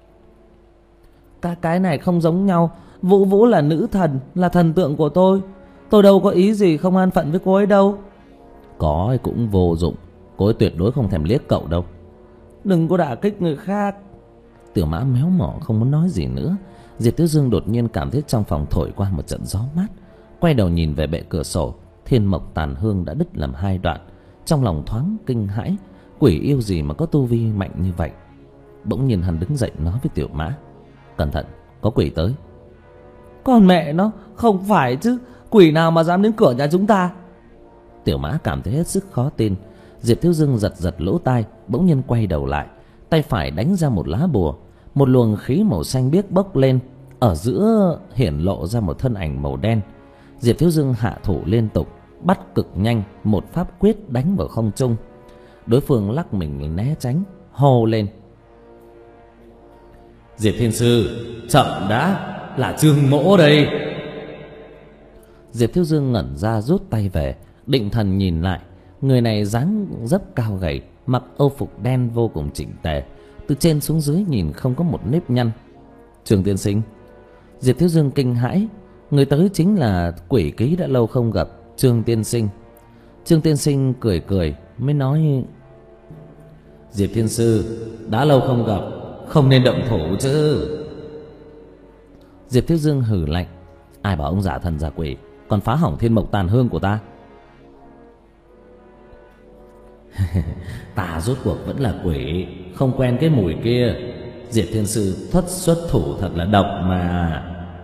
Các cái này không giống nhau. Vũ Vũ là nữ thần, là thần tượng của tôi. Tôi đâu có ý gì không an phận với cô ấy đâu. Có ấy cũng vô dụng. Cô ấy tuyệt đối không thèm liếc cậu đâu. Đừng có đả kích người khác. Tiểu Mã méo mỏ không muốn nói gì nữa. Diệp Thiếu Dương đột nhiên cảm thấy trong phòng thổi qua một trận gió mát. Quay đầu nhìn về bệ cửa sổ. Thiên mộc tàn hương đã đứt làm hai đoạn. Trong lòng thoáng kinh hãi. Quỷ yêu gì mà có tu vi mạnh như vậy? Bỗng nhiên hắn đứng dậy nói với Tiểu Mã: cẩn thận, có quỷ tới. Con mẹ nó, không phải chứ. Quỷ nào mà dám đến cửa nhà chúng ta? Tiểu Mã cảm thấy hết sức khó tin. Diệp Thiếu Dương giật giật lỗ tai, bỗng nhiên quay đầu lại. Tay phải đánh ra một lá bùa. Một luồng khí màu xanh biếc bốc lên. Ở giữa hiển lộ ra một thân ảnh màu đen. Diệp Thiếu Dương hạ thủ liên tục, bắt cực nhanh một pháp quyết đánh vào không trung. Đối phương lắc mình né tránh, hô lên: Diệp Thiên Sư, chậm đã, là Trương Mỗ đây. Diệp Thiếu Dương ngẩn ra rút tay về, định thần nhìn lại. Người này dáng dấp cao gầy, mặc âu phục đen vô cùng chỉnh tề, từ trên xuống dưới nhìn không có một nếp nhăn. Trương tiên sinh. Diệp Thiếu Dương kinh hãi. Người tới chính là quỷ ký đã lâu không gặp, Trương tiên sinh. Trương tiên sinh cười cười mới nói: Diệp Thiên Sư, đã lâu không gặp, không nên động thủ chứ. Diệp Thiếu Dương hừ lạnh: ai bảo ông giả thần giả quỷ, còn phá hỏng thiên mộc tàn hương của ta. Ta rốt cuộc vẫn là quỷ, không quen cái mùi kia. Diệp Thiên Sư thuật xuất thủ thật là độc mà.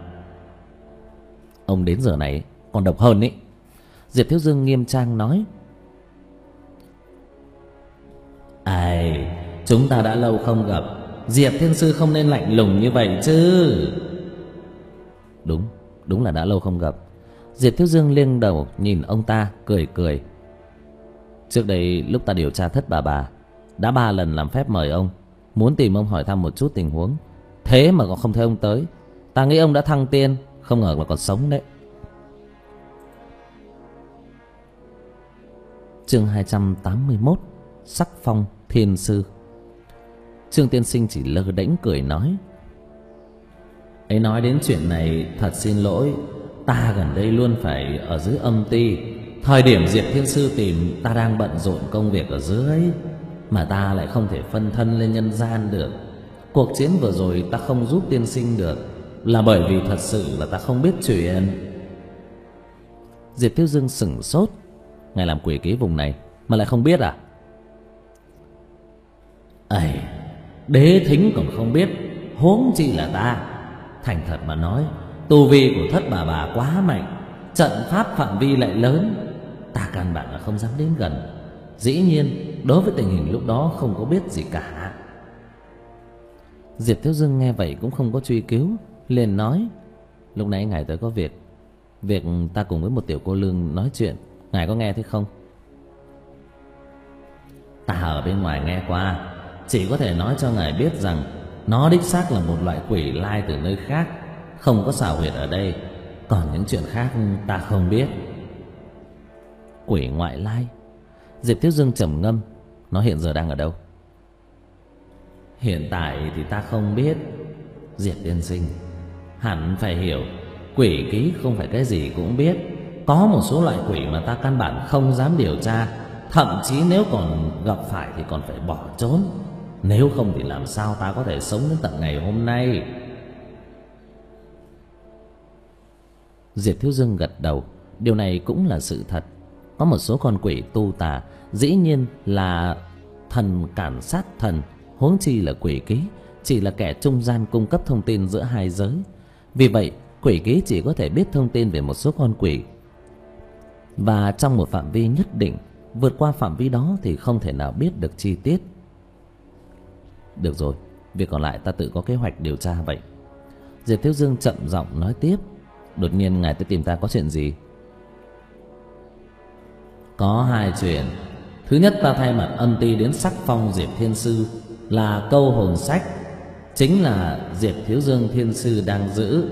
Ông đến giờ này còn độc hơn ý. Diệp Thiếu Dương nghiêm trang nói: ai, chúng ta đã lâu không gặp, Diệp Thiên Sư không nên lạnh lùng như vậy chứ. Đúng, đúng là đã lâu không gặp. Diệp Thiếu Dương nghiêng đầu nhìn ông ta cười cười. Trước đây lúc ta điều tra thất bà bà, đã ba lần làm phép mời ông, muốn tìm ông hỏi thăm một chút tình huống. Thế mà còn không thấy ông tới. Ta nghĩ ông đã thăng tiên, không ngờ là còn sống đấy. Chương hai trăm tám mươi mốt. Sắc phong thiên sư. Trương tiên sinh chỉ lơ đễnh cười nói: ấy nói đến chuyện này thật xin lỗi, ta gần đây luôn phải ở dưới âm ty. Thời điểm Diệp Thiên Sư tìm, ta đang bận rộn công việc ở dưới, mà ta lại không thể phân thân lên nhân gian được. Cuộc chiến vừa rồi ta không giúp tiên sinh được, là bởi vì thật sự là ta không biết chuyện. Diệp Thiếu Dương sửng sốt. Ngài làm quỷ ký vùng này mà lại không biết à? Ây, đế thính còn không biết, huống chi là ta. Thành thật mà nói, tu vi của thất bà bà quá mạnh, trận pháp phạm vi lại lớn, ta căn bản là không dám đến gần. Dĩ nhiên đối với tình hình lúc đó không có biết gì cả. Diệp Thiếu Dương nghe vậy cũng không có truy cứu, liền nói: lúc nãy ngài tới có việc, việc ta cùng với một tiểu cô nương nói chuyện, ngài có nghe thấy không? Ta ở bên ngoài nghe qua, chỉ có thể nói cho ngài biết rằng nó đích xác là một loại quỷ lai từ nơi khác, không có xào huyệt ở đây. Còn những chuyện khác ta không biết. Quỷ ngoại lai? Diệp Thiếu Dương trầm ngâm. Nó hiện giờ đang ở đâu? Hiện tại thì ta không biết. Diệp tiên sinh, hẳn phải hiểu, quỷ ký không phải cái gì cũng biết. Có một số loại quỷ mà ta căn bản không dám điều tra, thậm chí nếu còn gặp phải thì còn phải bỏ trốn. Nếu không thì làm sao ta có thể sống đến tận ngày hôm nay? Diệp Thiếu Dương gật đầu. Điều này cũng là sự thật. Có một số con quỷ tu tà dĩ nhiên là thần cản sát thần, huống chi là quỷ ký chỉ là kẻ trung gian cung cấp thông tin giữa hai giới. Vì vậy quỷ ký chỉ có thể biết thông tin về một số con quỷ, và trong một phạm vi nhất định. Vượt qua phạm vi đó thì không thể nào biết được chi tiết. Được rồi, việc còn lại ta tự có kế hoạch điều tra vậy. Diệp Thiếu Dương chậm giọng nói tiếp. Đột nhiên ngài tới tìm ta có chuyện gì? Có hai chuyện. Thứ nhất, ta thay mặt âm ty đến sắc phong Diệp Thiên Sư là câu hồn sách, chính là Diệp Thiếu Dương Thiên Sư đang giữ.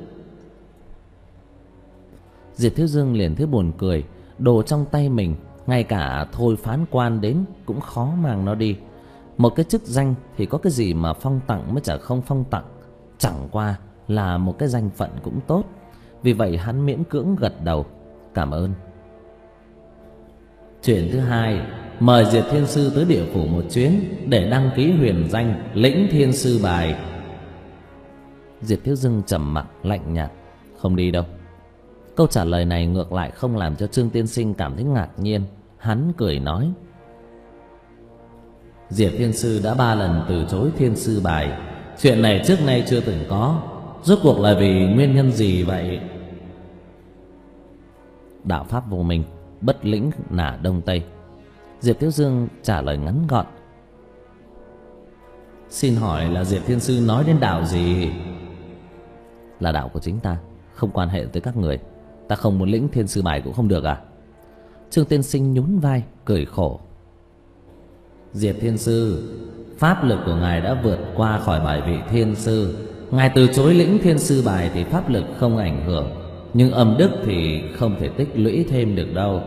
Diệp Thiếu Dương liền thấy buồn cười. Đồ trong tay mình, ngay cả thôi phán quan đến cũng khó mang nó đi. Một cái chức danh thì có cái gì mà phong tặng mới chả không phong tặng, chẳng qua là một cái danh phận cũng tốt. Vì vậy hắn miễn cưỡng gật đầu, cảm ơn. Chuyện thứ hai, mời Diệp Thiên Sư tới địa phủ một chuyến để đăng ký huyền danh lĩnh thiên sư bài. Diệp Thiếu Dưng trầm mặc lạnh nhạt, không đi đâu. Câu trả lời này ngược lại không làm cho Trương Tiên Sinh cảm thấy ngạc nhiên. Hắn cười nói, Diệp Thiên Sư đã ba lần từ chối thiên sư bài. Chuyện này trước nay chưa từng có. Rốt cuộc là vì nguyên nhân gì vậy? Đạo pháp vô minh, bất lĩnh nả đông tây. Diệp Thiếu Dương trả lời ngắn gọn. Xin hỏi là Diệp Thiên Sư nói đến đạo gì? Là đạo của chính ta, không quan hệ tới các người. Ta không muốn lĩnh thiên sư bài cũng không được à? Trương Tiên Sinh nhún vai cười khổ. Diệp Thiên Sư, pháp lực của ngài đã vượt qua khỏi bài vị thiên sư. Ngài từ chối lĩnh thiên sư bài thì pháp lực không ảnh hưởng, nhưng âm đức thì không thể tích lũy thêm được đâu.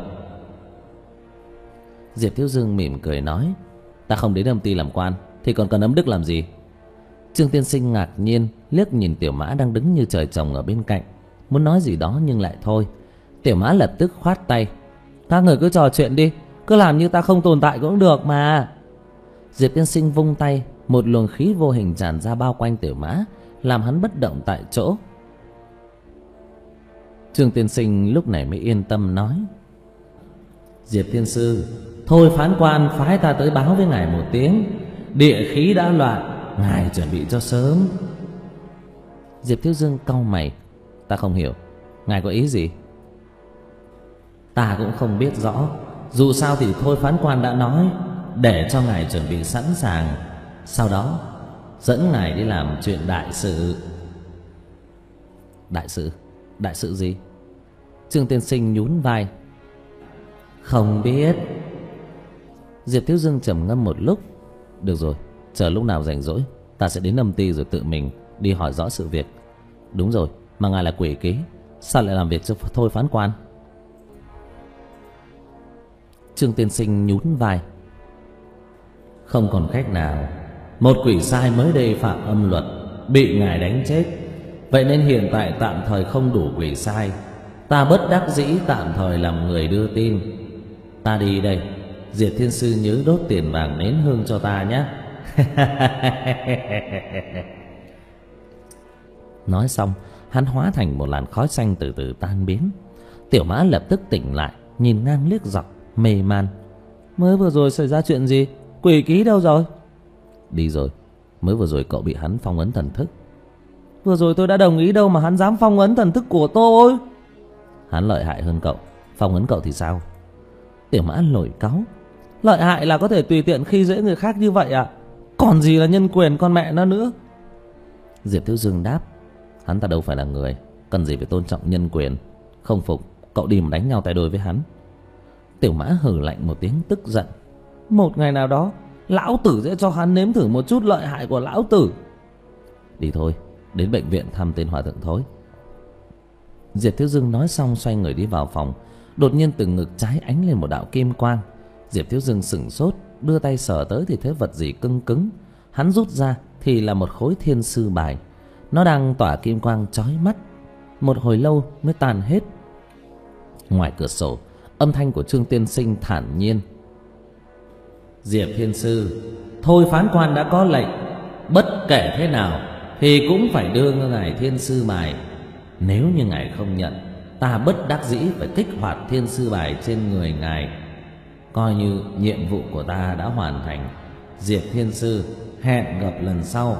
Diệp Thiếu Dương mỉm cười nói, ta không đến âm ty làm quan thì còn cần âm đức làm gì? Trương Tiên Sinh ngạc nhiên liếc nhìn Tiểu Mã đang đứng như trời trồng ở bên cạnh, muốn nói gì đó nhưng lại thôi. Tiểu Mã lập tức khoát tay, các người cứ trò chuyện đi, cứ làm như ta không tồn tại cũng được mà. Diệp Tiên Sinh vung tay, một luồng khí vô hình tràn ra bao quanh Tiểu Mã, làm hắn bất động tại chỗ. Trương Tiên Sinh lúc này mới yên tâm nói, Diệp Thiên Sư, thôi phán quan phái ta tới báo với ngài một tiếng, địa khí đã loạn, ngài chuẩn bị cho sớm. Diệp Thiếu Dương cau mày, ta không hiểu, ngài có ý gì? Ta cũng không biết rõ, dù sao thì thôi phán quan đã nói để cho ngài chuẩn bị sẵn sàng, sau đó dẫn ngài đi làm chuyện đại sự. Đại sự? Đại sự gì? Trương Tiên Sinh nhún vai, không biết. Diệp Thiếu Dương trầm ngâm một lúc, được rồi, chờ lúc nào rảnh rỗi ta sẽ đến âm ty rồi tự mình đi hỏi rõ sự việc. Đúng rồi, mà ngài là quỷ ký, sao lại làm việc cho thôi phán quan? Trương Tiên Sinh nhún vai, không còn cách nào, một quỷ sai mới đây phạm âm luật, bị ngài đánh chết. Vậy nên hiện tại tạm thời không đủ quỷ sai, ta bất đắc dĩ tạm thời làm người đưa tin. Ta đi đây, Diệp Thiên Sư nhớ đốt tiền vàng nến hương cho ta nhé. Nói xong, hắn hóa thành một làn khói xanh từ từ tan biến. Tiểu Mã lập tức tỉnh lại, nhìn ngang liếc dọc, mê man. Mới vừa rồi xảy ra chuyện gì? Quỷ ký đâu rồi? Đi rồi, mới vừa rồi cậu bị hắn phong ấn thần thức. Vừa rồi tôi đã đồng ý đâu mà hắn dám phong ấn thần thức của tôi. Hắn lợi hại hơn cậu, phong ấn cậu thì sao? Tiểu Mã nổi cáu, lợi hại là có thể tùy tiện khi dễ người khác như vậy à? Còn gì là nhân quyền con mẹ nó nữa. Diệp Thiếu Dương đáp, hắn ta đâu phải là người, cần gì phải tôn trọng nhân quyền. Không phục, cậu đi mà đánh nhau tay đôi với hắn. Tiểu Mã hừ lạnh một tiếng tức giận, một ngày nào đó lão tử sẽ cho hắn nếm thử một chút lợi hại của lão tử. Đi thôi, đến bệnh viện thăm tên hòa thượng thối. Diệp Thiếu Dương nói xong xoay người đi vào phòng. Đột nhiên từ ngực trái ánh lên một đạo kim quang. Diệp Thiếu Dương sửng sốt, đưa tay sờ tới thì thấy vật gì cứng cứng. Hắn rút ra thì là một khối thiên sư bài. Nó đang tỏa kim quang chói mắt, một hồi lâu mới tan hết. Ngoài cửa sổ, âm thanh của Trương Tiên Sinh thản nhiên, Diệp Thiên Sư, thôi phán quan đã có lệnh, bất kể thế nào thì cũng phải đưa ngài thiên sư bài. Nếu như ngài không nhận, ta bất đắc dĩ phải kích hoạt thiên sư bài trên người ngài. Coi như nhiệm vụ của ta đã hoàn thành. Diệp Thiên Sư, hẹn gặp lần sau.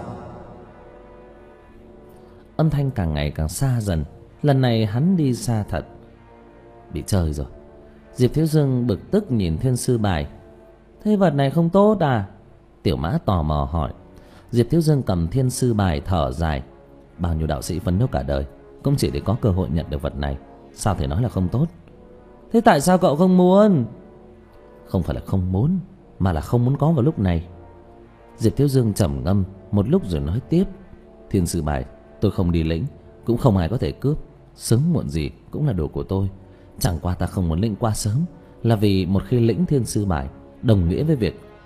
Âm thanh càng ngày càng xa dần. Lần này hắn đi xa thật. Bị chơi rồi. Diệp Thiếu Dương bực tức nhìn thiên sư bài. Thế vật này không tốt à? Tiểu Mã tò mò hỏi. Diệp Thiếu Dương cầm thiên sư bài thở dài. Bao nhiêu đạo sĩ phấn đấu cả đời cũng chỉ để có cơ hội nhận được vật này, sao thể nói là không tốt? Thế tại sao cậu không muốn? Không phải là không muốn, mà là không muốn có vào lúc này. Diệp Thiếu Dương trầm ngâm một lúc rồi nói tiếp, thiên sư bài tôi không đi lĩnh, cũng không ai có thể cướp. Sớm muộn gì cũng là đồ của tôi. Chẳng qua ta không muốn lĩnh qua sớm, là vì một khi lĩnh thiên sư bài đồng nghĩa với việc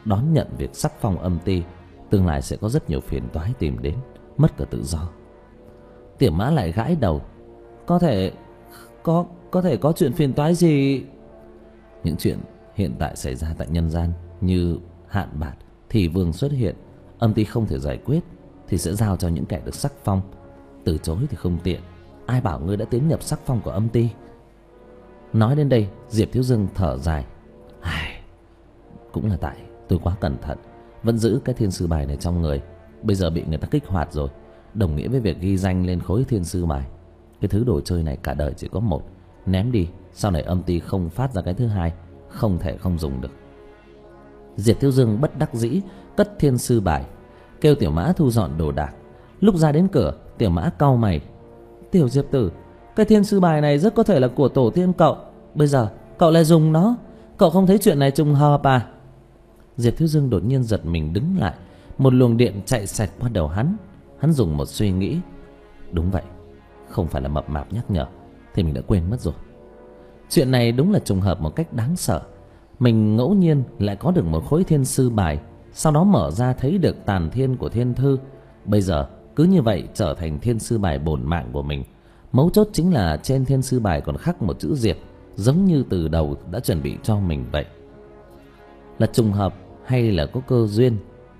đón nhận việc sắc phong âm ty, tương lai sẽ có rất nhiều phiền toái tìm đến, mất cả tự do. Tiểu Mã lại gãi đầu. Có thể có có thể có chuyện phiền toái gì? Những chuyện hiện tại xảy ra tại nhân gian như hạn bạt, thì vương xuất hiện, âm ty không thể giải quyết thì sẽ giao cho những kẻ được sắc phong. Từ chối thì không tiện, ai bảo ngươi đã tiến nhập sắc phong của âm ty. Nói đến đây, Diệp Thiếu Dương thở dài. Ai, cũng là tại tôi quá cẩn thận, vẫn giữ cái thiên sư bài này trong người. Bây giờ bị người ta kích hoạt rồi, đồng nghĩa với việc ghi danh lên khối thiên sư bài. Cái thứ đồ chơi này cả đời chỉ có một, ném đi, sau này âm ty không phát ra cái thứ hai, không thể không dùng được. Diệp Thiếu Dương bất đắc dĩ cất thiên sư bài, kêu Tiểu Mã thu dọn đồ đạc. Lúc ra đến cửa, Tiểu Mã cau mày. Tiểu Diệp tử, cái thiên sư bài này rất có thể là của tổ tiên cậu, bây giờ cậu lại dùng nó, cậu không thấy chuyện này trùng hợp à? Diệp Thiếu Dương đột nhiên giật mình đứng lại, một luồng điện chạy sạch qua đầu hắn. Hắn dùng một suy nghĩ. Đúng vậy, không phải là mập mạp nhắc nhở thì mình đã quên mất rồi. Chuyện này đúng là trùng hợp một cách đáng sợ. Mình ngẫu nhiên lại có được một khối thiên sư bài, sau đó mở ra thấy được tàn thiên của thiên thư. Bây giờ cứ như vậy trở thành thiên sư bài bổn mạng của mình. Mấu chốt chính là trên thiên sư bài còn khắc một chữ Diệp, giống như từ đầu đã chuẩn bị cho mình vậy. Là trùng hợp hay là có cơ duyên?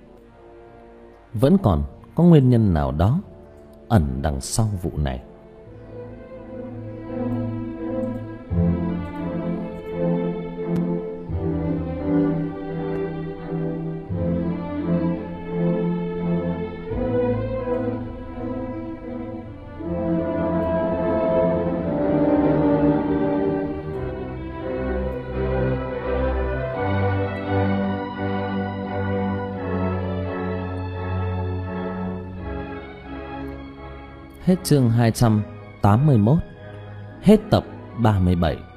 Vẫn còn có nguyên nhân nào đó ẩn đằng sau vụ này. Hết chương hai trăm tám mươi mốt. Hết tập ba mươi bảy.